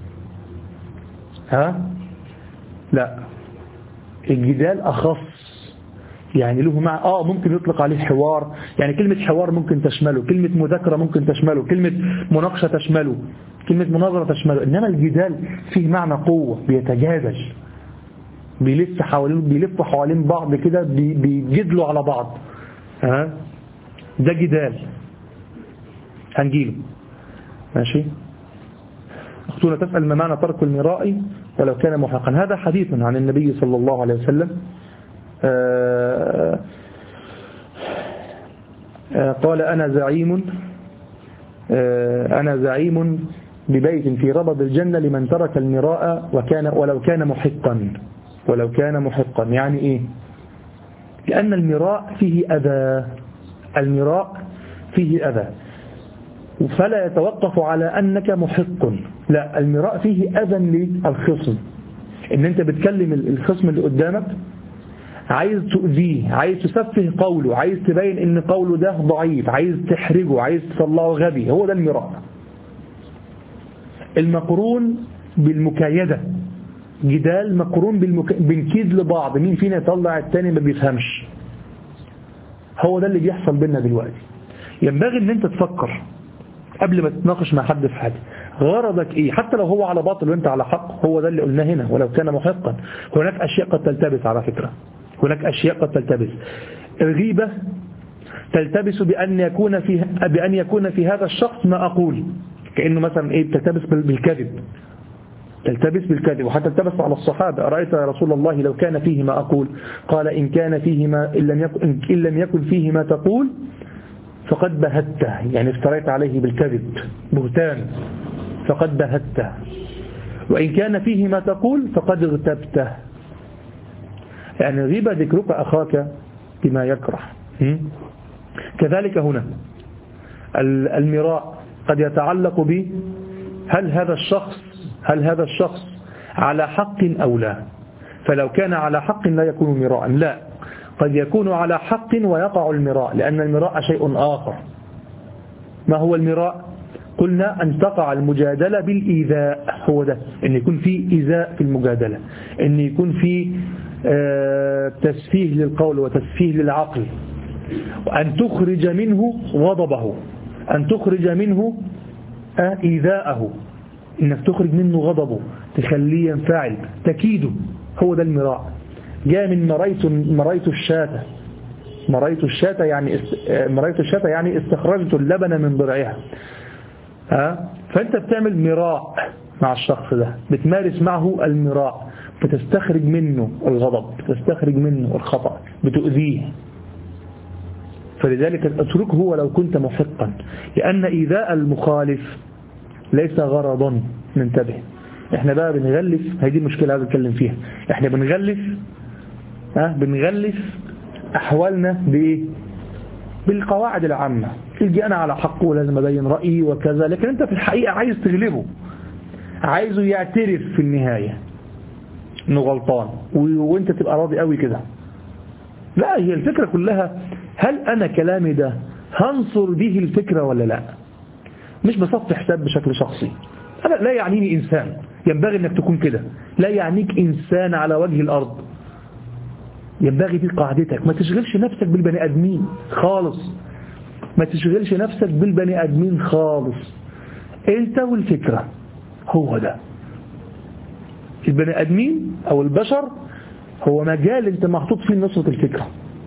ها؟ لا، الجدال أخص، يعني له مع آه ممكن يطلق عليه حوار، يعني كلمة حوار ممكن تشمله، كلمة مذاكرة ممكن تشمله، كلمة مناقشة تشمله، كلمة مناظرة تشمله. إنما الجدال فيه معنى قوة، بيتجادل، بيلف حوالين بيلفوا حوالين بعض كده، بيجدلوا على بعض. ها؟ ده جدال. هنجيله ماشي. أختنا تسأل ما معنى ترك المراء ولو كان محقا. هذا حديث عن النبي صلى الله عليه وسلم. آآ آآ قال أنا زعيم أنا زعيم ببيت في ربض الجنة لمن ترك المراء وكان ولو كان محقا. ولو كان محقا يعني إيه؟ لأن المراء فيه أذى. المراء فيه أذى فلا يتوقف على أنك محق، لا، المراء فيه أذى للخصم. إن أنت بتكلم الخصم اللي قدامك، عايز تؤذيه، عايز تسفه قوله، عايز تبين إن قوله ده ضعيف، عايز تحرجه، عايز تطلعه غبي. هو ده المراء المقرون بالمكايدة. جدال مقرون بالمك... بالكيد لبعض، مين فينا يطلع التاني ما بيفهمش. هو ده اللي بيحصل بيننا دلوقتي. ينبغي ان انت تفكر قبل ما تتناقش مع حد في حاجة، غرضك ايه؟ حتى لو هو على باطل وانت على حق. هو ده اللي قلناه هنا، ولو كان محقا. هناك اشياء قد تلتبس على فكرة، هناك اشياء قد تلتبس. الغيبة تلتبس بأن يكون في بأن يكون في هذا الشخص ما أقول، كأنه مثلا ايه، تلتبس بالكذب، تلتبس بالكذب. وحتى التبس على الصحابة، أرأيت يا رسول الله لو كان فيه ما أقول؟ قال إن كان فيه ما إن لم يكن, إن لم يكن فيه ما تقول فقد بهته، يعني افتريت عليه بالكذب، بهتان، فقد بهته. وإن كان فيه ما تقول فقد اغتبته، يعني غيبة ذكرك أخاك بما يكره. كذلك هنا المراء قد يتعلق ب هل هذا الشخص هل هذا الشخص على حق أو لا. فلو كان على حق لا يكون مراء، لا، قد يكون على حق ويقع المراء، لأن المراء شيء آخر. ما هو المراء؟ قلنا أن تقع المجادلة بالإيذاء. هو ده، أن يكون في إيذاء في المجادلة، أن يكون في تسفيه للقول وتسفيه للعقل، وأن تخرج منه غضبه، أن تخرج منه إيذاءه، إنك تخرج منه غضبه، تخليه ينفعل، تكيده. هو ده المراء. جاء من مريت مريت الشاة. مريت الشاة يعني مريت الشاة يعني استخرجت اللبن من ضرعها. ها، فأنت بتعمل مراء مع الشخص ده، بتمارس معه المراء، بتستخرج منه الغضب، بتستخرج منه الخطأ، بتؤذيه. فلذلك اتركه ولو كنت محقا، لأن إيذاء المخالف ليس غرضا. ننتبه، احنا بقى بنغلف، هذه المشكلة عايز اتكلم فيها. احنا بنغلف ها بنغلف احوالنا بايه؟ بالقواعد العامة. تيجي انا على حق ولازم ابين رأيي وكذا، لكن انت في الحقيقة عايز تغلبه، عايزه يعترف في النهاية انه غلطان وانت تبقى راضي قوي كده. لا، هي الفكرة كلها هل انا كلامي ده هنصر به الفكرة ولا لا؟ مش بصف حساب بشكل شخصي. أنا لا يعنيني إنسان، ينبغي أنك تكون كده. لا يعنيك إنسان على وجه الأرض. ينبغي دي قاعدتك، ما تشغلش نفسك بالبني أدمين خالص، ما تشغلش نفسك بالبني أدمين خالص. أنت والفكرة، هو ده. البني أدمين أو البشر هو مجال أنت محطوط فيه نصرة الفكرة،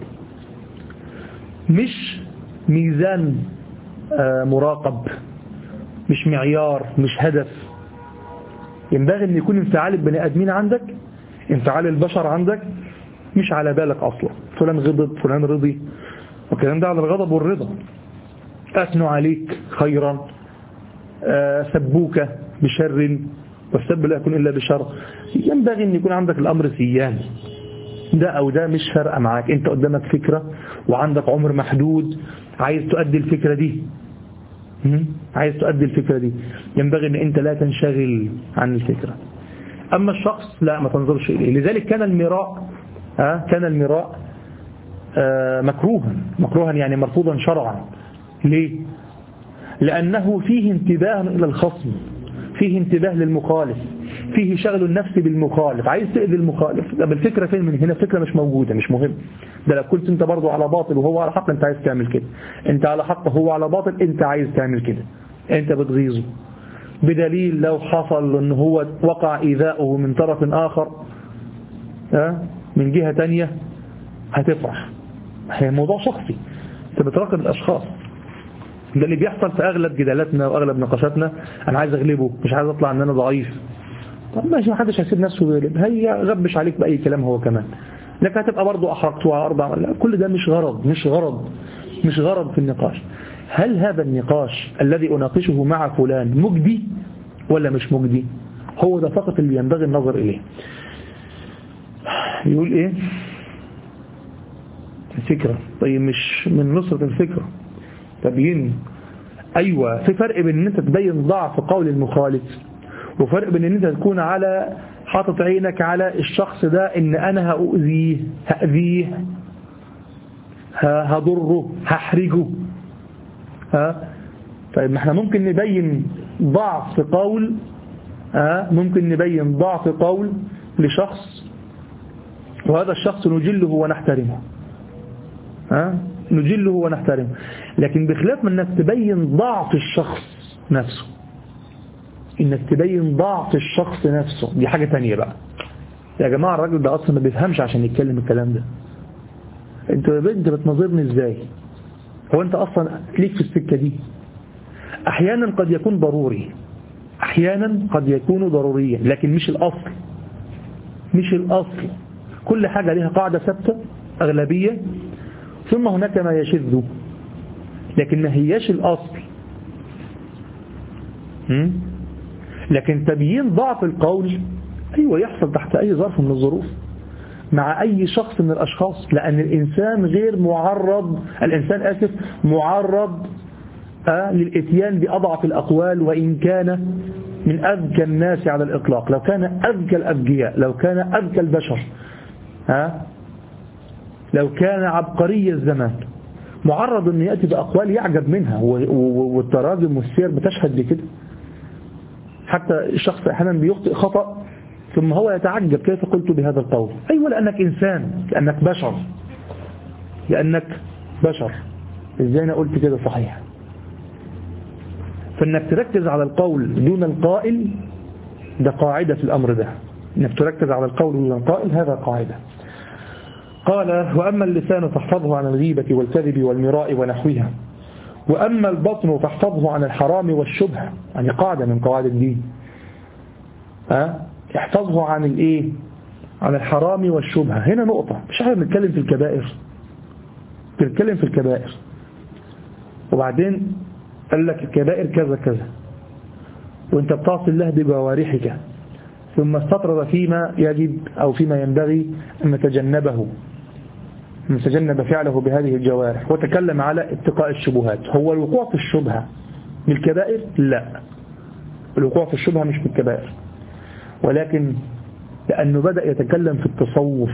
مش ميزان مراقب، مش معيار، مش هدف. ينبغي أن يكون انفعال البني آدمين عندك، انفعال البشر عندك مش على بالك أصلا. فلان غضب، فلان رضي، والكلام ده على الغضب والرضا. أثنوا عليك خيرا، سبوك بشر، والسب لا يكون إلا بشر. ينبغي أن يكون عندك الأمر سيان، ده أو ده مش فارقة معاك. أنت قدامك فكرة وعندك عمر محدود، عايز تؤدي الفكرة دي، عايز تؤدي الفكرة دي، ينبغي أن أنت لا تنشغل عن الفكرة. أما الشخص لا، ما تنظرش إليه. لذلك كان المراء آه كان المراء آه مكروها مكروها يعني مرفوضا شرعا. ليه؟ لأنه فيه انتباه إلى الخصم، فيه انتباه للمخالف، فيه شغل النفس بالمخالف، عايز تأذي المخالف. طب الفكرة فين من هنا؟ الفكرة مش موجودة، مش مهم. ده لو كنت انت برضو على باطل وهو على حق انت عايز تعمل كده، انت على حق وهو على باطل انت عايز تعمل كده، انت بتغيظه. بدليل لو حصل ان هو وقع إيذاؤه من طرف آخر ها من جهة تانية هتفرح. هي موضوع شخصي، انت بتراقب الأشخاص. ده اللي بيحصل في أغلب جدالاتنا وأغلب نقاشاتنا. أنا عايز أغلبه، مش عايز أطلع أن أنا ضعيف. طب ماشي، ما حدش هيسيب نفسه يغلب، هي غبش عليك بأي كلام هو كمان، لك هتبقى برضه أحرقته على أربع. لا، كل ده مش غرض مش غرض مش غرض في النقاش. هل هذا النقاش الذي أناقشه مع فلان مجدي ولا مش مجدي؟ هو ده فقط اللي ينبغي النظر إليه. يقول إيه الفكرة؟ طيب مش من نصرة الفكرة تبين. أيوة، في فرق بين أن أنت تبين ضعف قول المخالف، وفرق بين أن أنت تكون على حاطط عينك على الشخص ده إن أنا هأذيه هأذيه هضره هحرجه. ها طيب، ما احنا ممكن نبين ضعف قول ها ممكن نبين ضعف قول لشخص، وهذا الشخص نجله ونحترمه. ها نجله ونحترمه، لكن بخلاف من انك تبين ضعف الشخص نفسه، انك تبين ضعف الشخص نفسه دي حاجة تانية بقى. يا جماعة الراجل ده اصلا ما بيفهمش عشان يتكلم الكلام ده. انت انت بتنظرني ازاي؟ هو انت اصلا ليك في السكة دي؟ احيانا قد يكون ضروري، احيانا قد يكون ضروريا، لكن مش الاصل مش الاصل. كل حاجة لها قاعدة ثابتة اغلبية، ثم هناك ما يشذ، لكن ما هياش الاصل. لكن تبيين ضعف القول ايوه يحصل تحت اي ظرف من الظروف مع أي شخص من الأشخاص، لأن الإنسان غير معرض الإنسان آسف معرض آه للإتيان بأضعف الأقوال، وإن كان من أذكى الناس على الإطلاق، لو كان أذكى الأذكياء، لو كان أذكى البشر، آه لو كان عبقري الزمان، معرض أن يأتي بأقوال يعجب منها، والتراجم والسير بتشهد بكده. حتى الشخص أحيانا بيخطئ خطأ ثم هو يتعجب كيف قلت بهذا القول. أيوة، لأنك إنسان، لأنك بشر لأنك بشر إزاي أنا قلت كده صحيح؟ فإنك تركز على القول دون القائل ده قاعدة في الأمر ده، إنك تركز على القول دون القائل هذا قاعدة. قال: وأما اللسان فاحفظه عن الغيبة والكذب والمراء ونحوها، وأما البطن فاحفظه عن الحرام والشبهة. يعني قاعدة من قواعد الدين، ها احفظه عن الايه؟ عن الحرام والشبهة. هنا نقطة، مش احنا بنتكلم في الكبائر، بنتكلم في الكبائر، وبعدين قال لك الكبائر كذا كذا، وانت بتعصي الله بجوارحك، ثم استطرد فيما يجب أو فيما ينبغي أن نتجنبه، أن نتجنب فعله بهذه الجوارح، وتكلم على اتقاء الشبهات. هو الوقوع في الشبهة من الكبائر؟ لا، الوقوع في الشبهة مش من الكبائر، ولكن لأنه بدأ يتكلم في التصوف.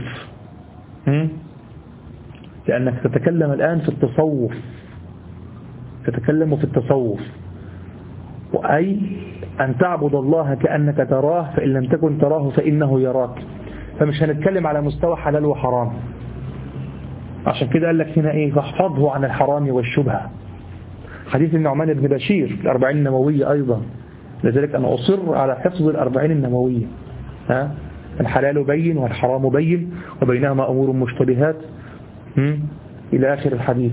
لأنك تتكلم الآن في التصوف، تتكلم في التصوف، وأي أن تعبد الله كأنك تراه، فإن لم تكن تراه فإنه يراك. فمش هنتكلم على مستوى حلال وحرام. عشان كده قال لك هنا إيه؟ فاحفظه عن الحرام والشبهة. حديث النعمان بن بشير الأربعين النووية أيضا، لذلك أنا أصر على حفظ الأربعين النووية. ها؟ الحلال بين والحرام بين وبينهما أمور مشتبهات إلى آخر الحديث.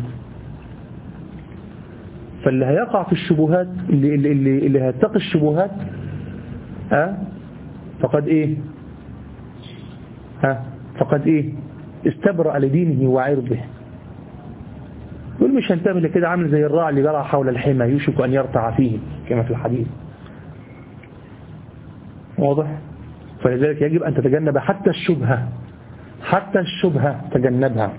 فاللي هيقع في الشبهات، اللي, اللي, اللي, اللي هيتقي الشبهات ها؟ فقد إيه ها؟ فقد إيه استبرأ لدينه وعرضه. يقول مش هنتبه لكده، عامل زي الراعي اللي يرعى حول الحمى يوشك أن يرتع فيه كما في الحديث. واضح؟ فلذلك يجب أن تتجنب حتى الشبهة، حتى الشبهة تجنبها.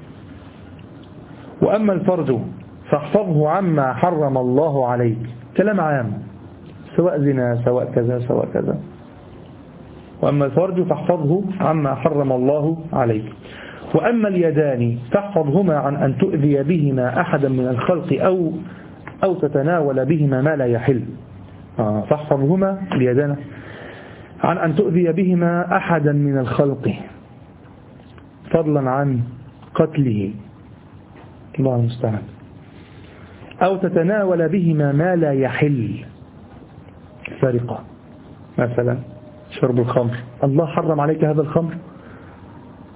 وأما الفرج فاحفظه عما حرم الله عليك. كلام عام، سواء زنا سواء كذا سواء كذا. وأما الفرج فاحفظه عما حرم الله عليك. وأما اليدان فاحفظهما عن أن تؤذي بهما أحدا من الخلق أو أو تتناول بهما ما لا يحل. آه فاحفظهما اليدان عن أن تؤذي بهما أحدا من الخلق، فضلا عن قتله، الله المستعان، أو تتناول بهما ما لا يحل، سرقة مثلا، شرب الخمر، الله حرم عليك هذا الخمر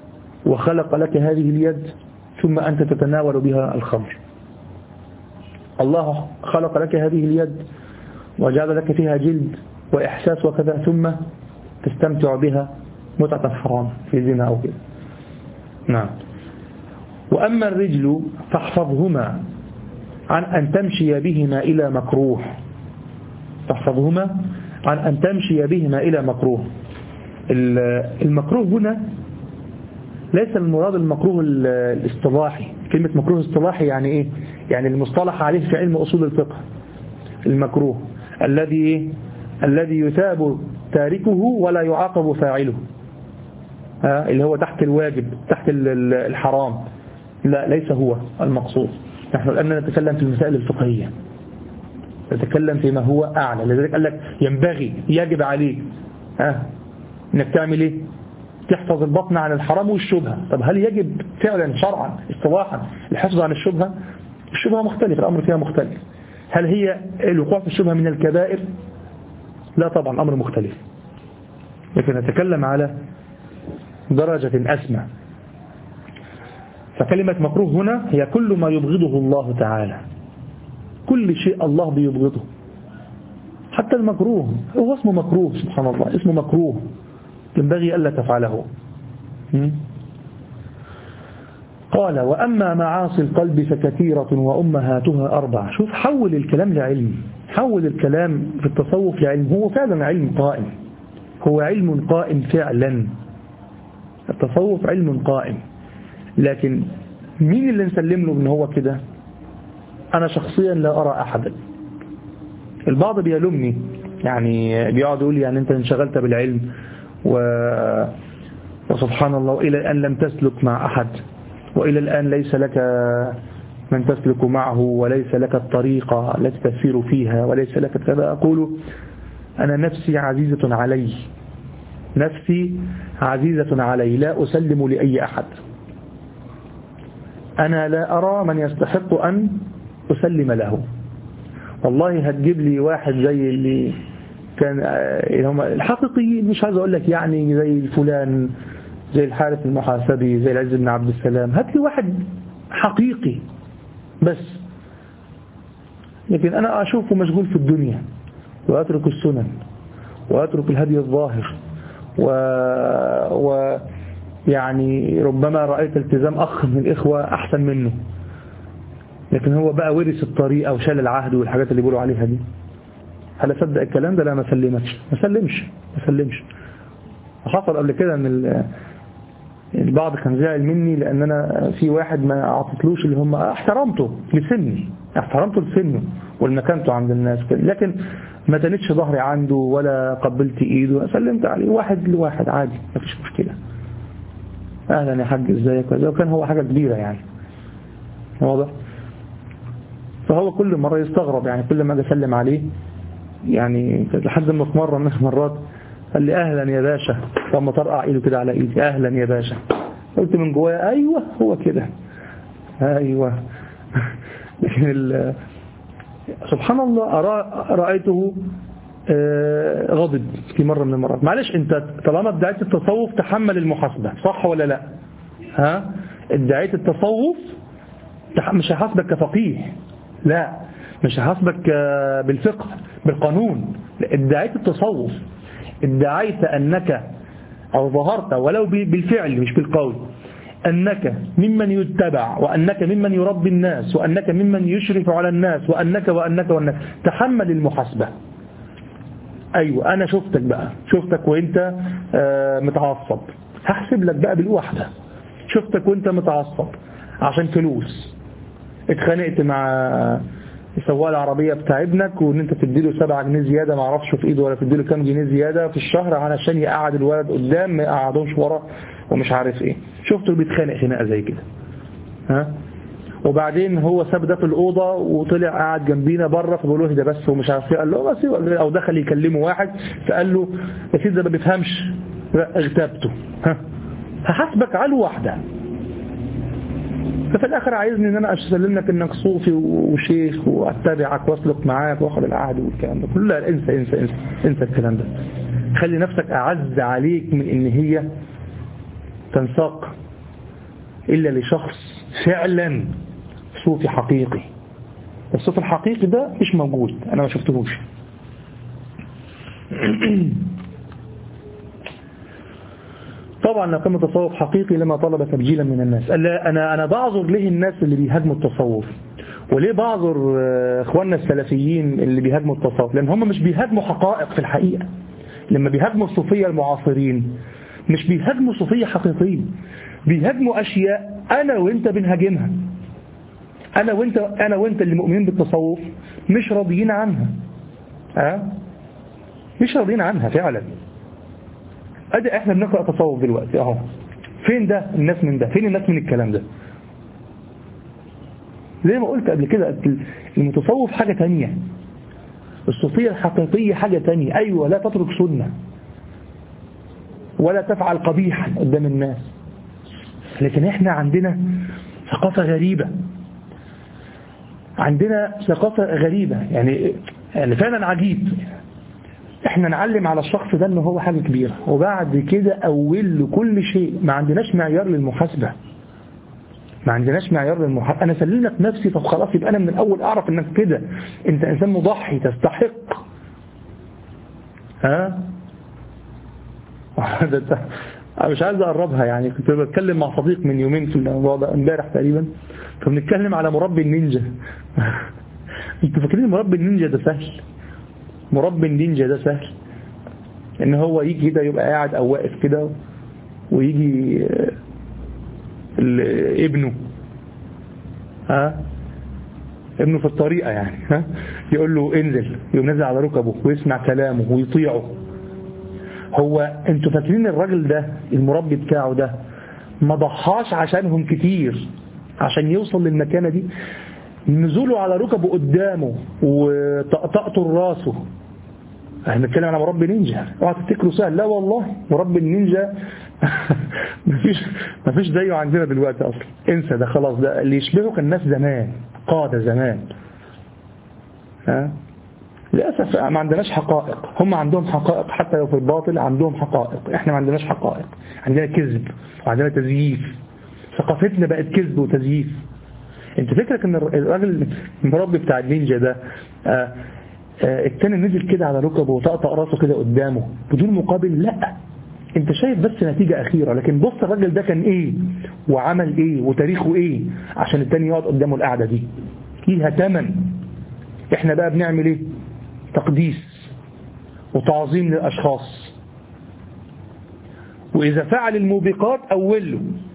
وخلق لك هذه اليد، ثم أنت تتناول بها الخمر. الله خلق لك هذه اليد وجعل لك فيها جلد وإحساس وكذا، ثم تستمتع بها متعة حرام في زنا أو كذا. نعم. وأما الرجل فاحفظهما عن أن تمشي بهما إلى مكروه، تحفظهما عن أن تمشي بهما إلى مكروه. المكروه هنا ليس المراد المكروه الاصطلاحي. كلمة مكروه اصطلاحي يعني إيه؟ يعني المصطلح عليه في علم أصول الفقه. المكروه الذي الذي يثاب تاركه ولا يعاقب فاعله، ها اللي هو تحت الواجب تحت الحرام، لا ليس هو المقصود. نحن الآن نتكلم في المسائل الفقهية، نتكلم فيما هو أعلى. لذلك قال لك ينبغي يجب عليك ها انك تعمل ايه؟ تحفظ البطن عن الحرام والشبهة. طب هل يجب فعلا شرعا اصطلاحا الحفظ عن الشبهة؟ الشبهة مختلف، الأمر فيها مختلف. هل هي الوقوع في الشبهة من الكبائر؟ لا طبعا، الأمر مختلف. لكن نتكلم على درجة أسمى. فكلمة مكروه هنا هي كل ما يبغضه الله تعالى، كل شيء الله بيبغضه، حتى المكروه هو اسمه مكروه. سبحان الله، اسمه مكروه ينبغي ألا تفعله. قال وأما معاصي القلب فكثيرة وأمهاتها أربع. شوف، حول الكلام لعلم، حول الكلام في التصوف لعلم. هو فعلا علم قائم، هو علم قائم فعلا. التصوف علم قائم، لكن مين اللي نسلم له ان هو كده؟ أنا شخصيا لا أرى أحدا. البعض بيلومني، يعني بيقعد يقول يعني أنت انشغلت بالعلم و... وسبحان الله إلى الآن لم تسلك مع أحد، وإلى الآن ليس لك من تسلك معه، وليس لك الطريقة التي تسير فيها، وليس لك كذا. أقول أنا نفسي عزيزة علي، نفسي عزيزة علي، لا أسلم لأي أحد. أنا لا أرى من يستحق أن أسلم له. والله هتجيب لي واحد زي اللي كان هم الحقيقيين، مش عايز أقول لك يعني زي فلان، زي الحارث المحاسبي، زي العز بن عبد السلام، هات لي واحد حقيقي بس. لكن أنا أشوفه مشغول في الدنيا، وأترك السنن، وأترك الهدي الظاهر، و... و يعني ربما رأيت التزام أخ من الإخوة أحسن منه، لكن هو بقى ورث الطريقة وشال العهد والحاجات اللي بيقولوا عليها دي. هل أصدق الكلام ده؟ لا، ما سلمتش ما سلمش ما سلمش حصل قبل كده ان البعض كان زعل مني لأن أنا في واحد ما أعطيتلوش اللي هم احترمته لسني، احترمته لسنه والمكانته عند الناس، لكن ما تنتش ظهري عنده ولا قبلت إيده، سلمت عليه واحد لواحد عادي، ما فيش مشكلة. أهلا يا حاج ازيك، وكان هو حاجة كبيرة يعني، واضح. فهو كل مرة يستغرب، يعني كل ما أجي أسلم عليه، يعني لحد ما في مرة من المرات قال لي أهلا يا باشا، لما طرقع إيده كده على إيدي، أهلا يا باشا. قلت من جوايا أيوة هو كده، أيوة. لكن سبحان الله رأيته غضب في مرة من المرات. معلش، أنت طالما ادعيت التصوف تحمل المحاسبة، صح ولا لا؟ ها، ادعيت التصوف مش هحاسبك كفقيه، لا، مش هحاسبك بالفقه بالقانون، ادعيت التصوف، ادعيت أنك أو ظهرت ولو بالفعل مش بالقول أنك ممن يتبع، وأنك ممن يربي الناس، وأنك ممن يشرف على الناس، وأنك وأنك وأنك تحمل المحاسبة. أيوة، أنا شفتك بقى، شفتك وإنت متعصب، هحسب لك بقى بالوحدة. شفتك وإنت متعصب عشان فلوس، اتخانقت مع سواق العربية بتاع ابنك، وان انت تديله سبعة جنيه زيادة ما اعرفش في ايده، ولا تديله كام جنيه زيادة في الشهر علشان يقعد الولد قدام ما يقعدوش ورا ومش عارف ايه. شفته بيتخانق خناقه زي كده، ها، وبعدين هو ساب ده في الأوضة وطلع قاعد جنبينا بره، فبقول له ده بس ومش عارف ايه، قال له بس، او دخل يكلمه واحد فقال له يا سيدي ده ما بيفهمش، اغتابته، ها، هحاسبك على واحدة. ففي الآخر عايزني ان انا اسلم لك انك صوفي وشيخ واتبعك واسلك معاك واخد العهد والكلام ده كله. لا، انسى انسى انسى انسى الكلام ده. خلي نفسك اعز عليك من ان هي تنساق الا لشخص فعلا صوفي حقيقي. الصوت الحقيقي ده مش موجود، أنا ما شفتهوش. طبعا لو كان تصوف حقيقي لما طلب تبجيلا من الناس. أنا أنا بعذر ليه الناس اللي بيهاجموا التصوف، وليه بعذر اخواننا السلفيين اللي بيهاجموا التصوف؟ لأن هم مش بيهاجموا حقائق في الحقيقة. لما بيهاجموا الصوفية المعاصرين مش بيهاجموا صوفية حقيقيين، بيهاجموا أشياء أنا وإنت بنهاجمها. أنا وإنت أنا وإنت اللي مؤمنين بالتصوف مش راضيين عنها، أه؟ مش راضيين عنها فعلا. أدي إحنا بنقرأ تصوف دلوقتي أهو، فين ده الناس من ده؟ فين الناس من الكلام ده؟ زي ما قلت قبل كده، المتصوف حاجة تانية، الصوفية الحقيقية حاجة تانية. أيوة، لا تترك سنة ولا تفعل قبيحا قدام الناس، لكن احنا عندنا ثقافة غريبة، عندنا ثقافة غريبة يعني يعني فعلا عجيب. احنا نعلم على الشخص ده انه هو حاجة كبيرة، وبعد كده اول له كل شيء. ما عندناش معيار للمحاسبة، ما عندناش معيار للمحاسبة. انا سلمك نفسي، طب خلاص يبقى انا من الاول اعرف انك كده انت انسان مضحي تستحق. ها انا مش عايز اقربها يعني. كنت بتكلم مع صديق من يومين في الموضوع ده، امبارح تقريبا، فبنتكلم على مربي النينجا. انتوا فاكرين مربي النينجا ده سهل؟ مربي النينجا ده سهل ان هو يجي كده يبقى قاعد او واقف كده، ويجي ابنه ها ابنه في الطريقة يعني ها يقول له انزل، يقوم نزل على ركبه ويسمع كلامه ويطيعه. هو انتوا فاكرين الراجل ده المربي بتاعه ده ما ضحاش عشانهم كتير عشان يوصل للمكانة دي؟ نزوله على ركبه قدامه وطقطقته راسه. احنا بنتكلم على مربي نينجا، اوعى تفتكروا سهل، لا والله مربي النينجا مفيش مفيش زيه عندنا دلوقتي اصلا، انسى ده خلاص. ده اللي يشبهه كان الناس زمان، قادة زمان. ها للاسف ما عندناش حقائق، هم عندهم حقائق حتى لو في الباطل عندهم حقائق، احنا ما عندناش حقائق، عندنا كذب وعندنا تزييف. ثقافتنا بقت كذب وتزييف. انت فكرك ان الراجل المربي بتاع النينجا ده آآ آآ التاني نزل كده على ركبه وطقطق راسه كده قدامه بدون مقابل؟ لا، انت شايف بس نتيجة اخيرة، لكن بص الراجل ده كان ايه وعمل ايه وتاريخه ايه عشان التاني يقعد قدامه القعدة دي. ليها تمن. احنا بقى بنعمل ايه؟ تقديس وتعظيم للاشخاص، واذا فعل الموبقات اوله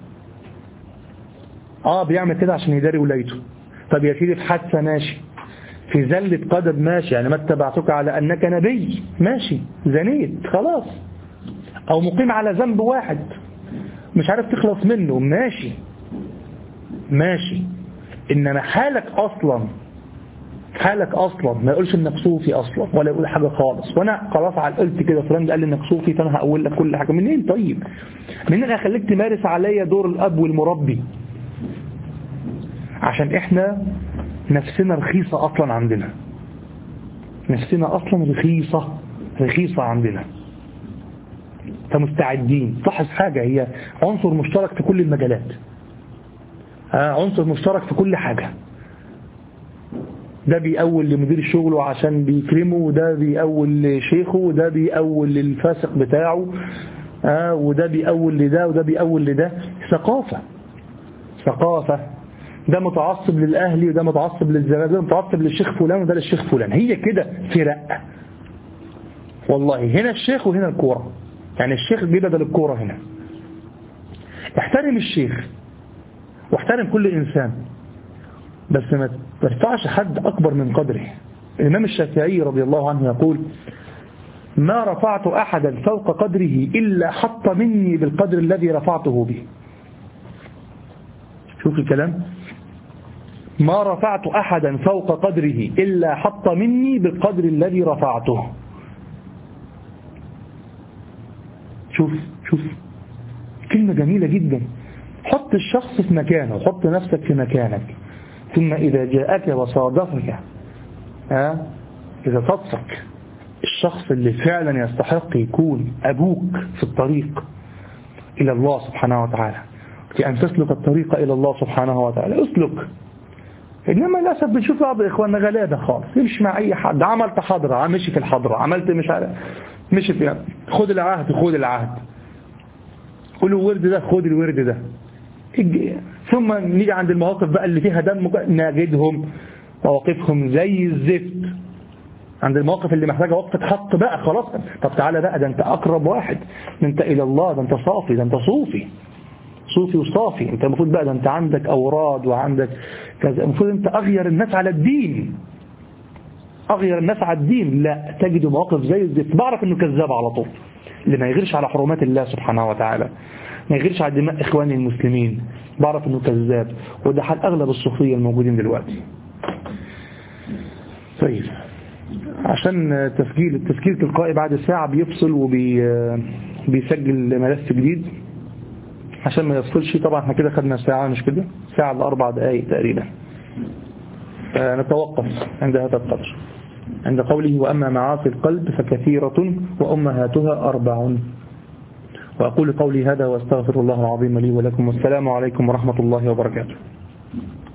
اه بيعمل كده عشان يداري ولايته. طب يا سيدي في حادثة ماشي، في زلة قدم ماشي، يعني ما اتبعتك على انك نبي ماشي، زنيت خلاص، او مقيم على ذنب واحد مش عارف تخلص منه ماشي ماشي. انما حالك اصلا حالك اصلا ما يقولش انك صوفي اصلا ولا يقول حاجة خالص، وانا خلاص قلت كده فلان قال لي انك صوفي فانا هقول لك كل حاجة. منين طيب؟ منين انا هخليك تمارس عليا دور الاب والمربي؟ عشان احنا نفسنا رخيصة اصلا عندنا، نفسنا اصلا رخيصة رخيصة عندنا، فمستعدين. لاحظ حاجة، هي عنصر مشترك في كل المجالات، آه عنصر مشترك في كل حاجة. ده بيأول لمدير شغله عشان بيكرمه، وده بيأول لشيخه، وده بيأول للفاسق بتاعه، آه وده بيأول لده وده بيأول لده. ثقافة ثقافة ده متعصب للأهلي وده متعصب للزمان، ده متعصب للشيخ فلان وده للشيخ فلان. هي كده فرق والله، هنا الشيخ وهنا الكورة، يعني الشيخ بيبدل الكورة هنا. احترم الشيخ واحترم كل إنسان، بس ما ترفعش حد أكبر من قدره. الإمام الشافعي رضي الله عنه يقول: ما رفعت أحدا فوق قدره إلا حط مني بالقدر الذي رفعته به. شوف الكلام، ما رفعت أحدا فوق قدره إلا حط مني بالقدر الذي رفعته. شوف شوف كلمة جميلة جدا. حط الشخص في مكانه، حط نفسك في مكانك، ثم إذا جاءك وصادفك ها إذا صدفك الشخص اللي فعلا يستحق يكون أبوك في الطريق إلى الله سبحانه وتعالى، في أن تسلك الطريق إلى الله سبحانه وتعالى، اسلك إنما للأسف بنشوف بعض إخواننا غلابة خالص، يمشي مع أي حد، عملت حضرة مشي في الحضرة، عملت مش عارف مشي في، خد العهد خد العهد، قول له الورد ده خد الورد ده. ثم نيجي عند المواقف بقى اللي فيها دم نجدهم مواقفهم زي الزفت. عند المواقف اللي محتاجة وقفة حق بقى خلاص، طب تعالى بقى، ده انت أقرب واحد، ده انت إلى الله، ده انت صافي، ده انت صوفي صوفي وصافي، انت المفروض بقى ده انت عندك أوراد وعندك كذا، المفروض انت أغير الناس على الدين، أغير الناس على الدين. لا، تجد مواقف زي الزفت. بعرف انه كذاب على طول، اللي ما يغيرش على حرمات الله سبحانه وتعالى، ما يغيرش على دماء إخواني المسلمين، بعرف انه كذاب. وده حال أغلب الصوفية الموجودين دلوقتي. طيب، عشان تسجيل التسجيل تلقائي بعد ساعة بيفصل وبيسجل ملف جديد عشان ما يفصلش. طبعا احنا كده خدنا ساعة، مش كده؟ ساعة لأربع دقائق تقريبا. نتوقف عند هذا القدر، عند قوله وأما معاصي القلب فكثيرة وأمهاتها أربع. وأقول قولي هذا وأستغفر الله العظيم لي ولكم، والسلام عليكم ورحمة الله وبركاته.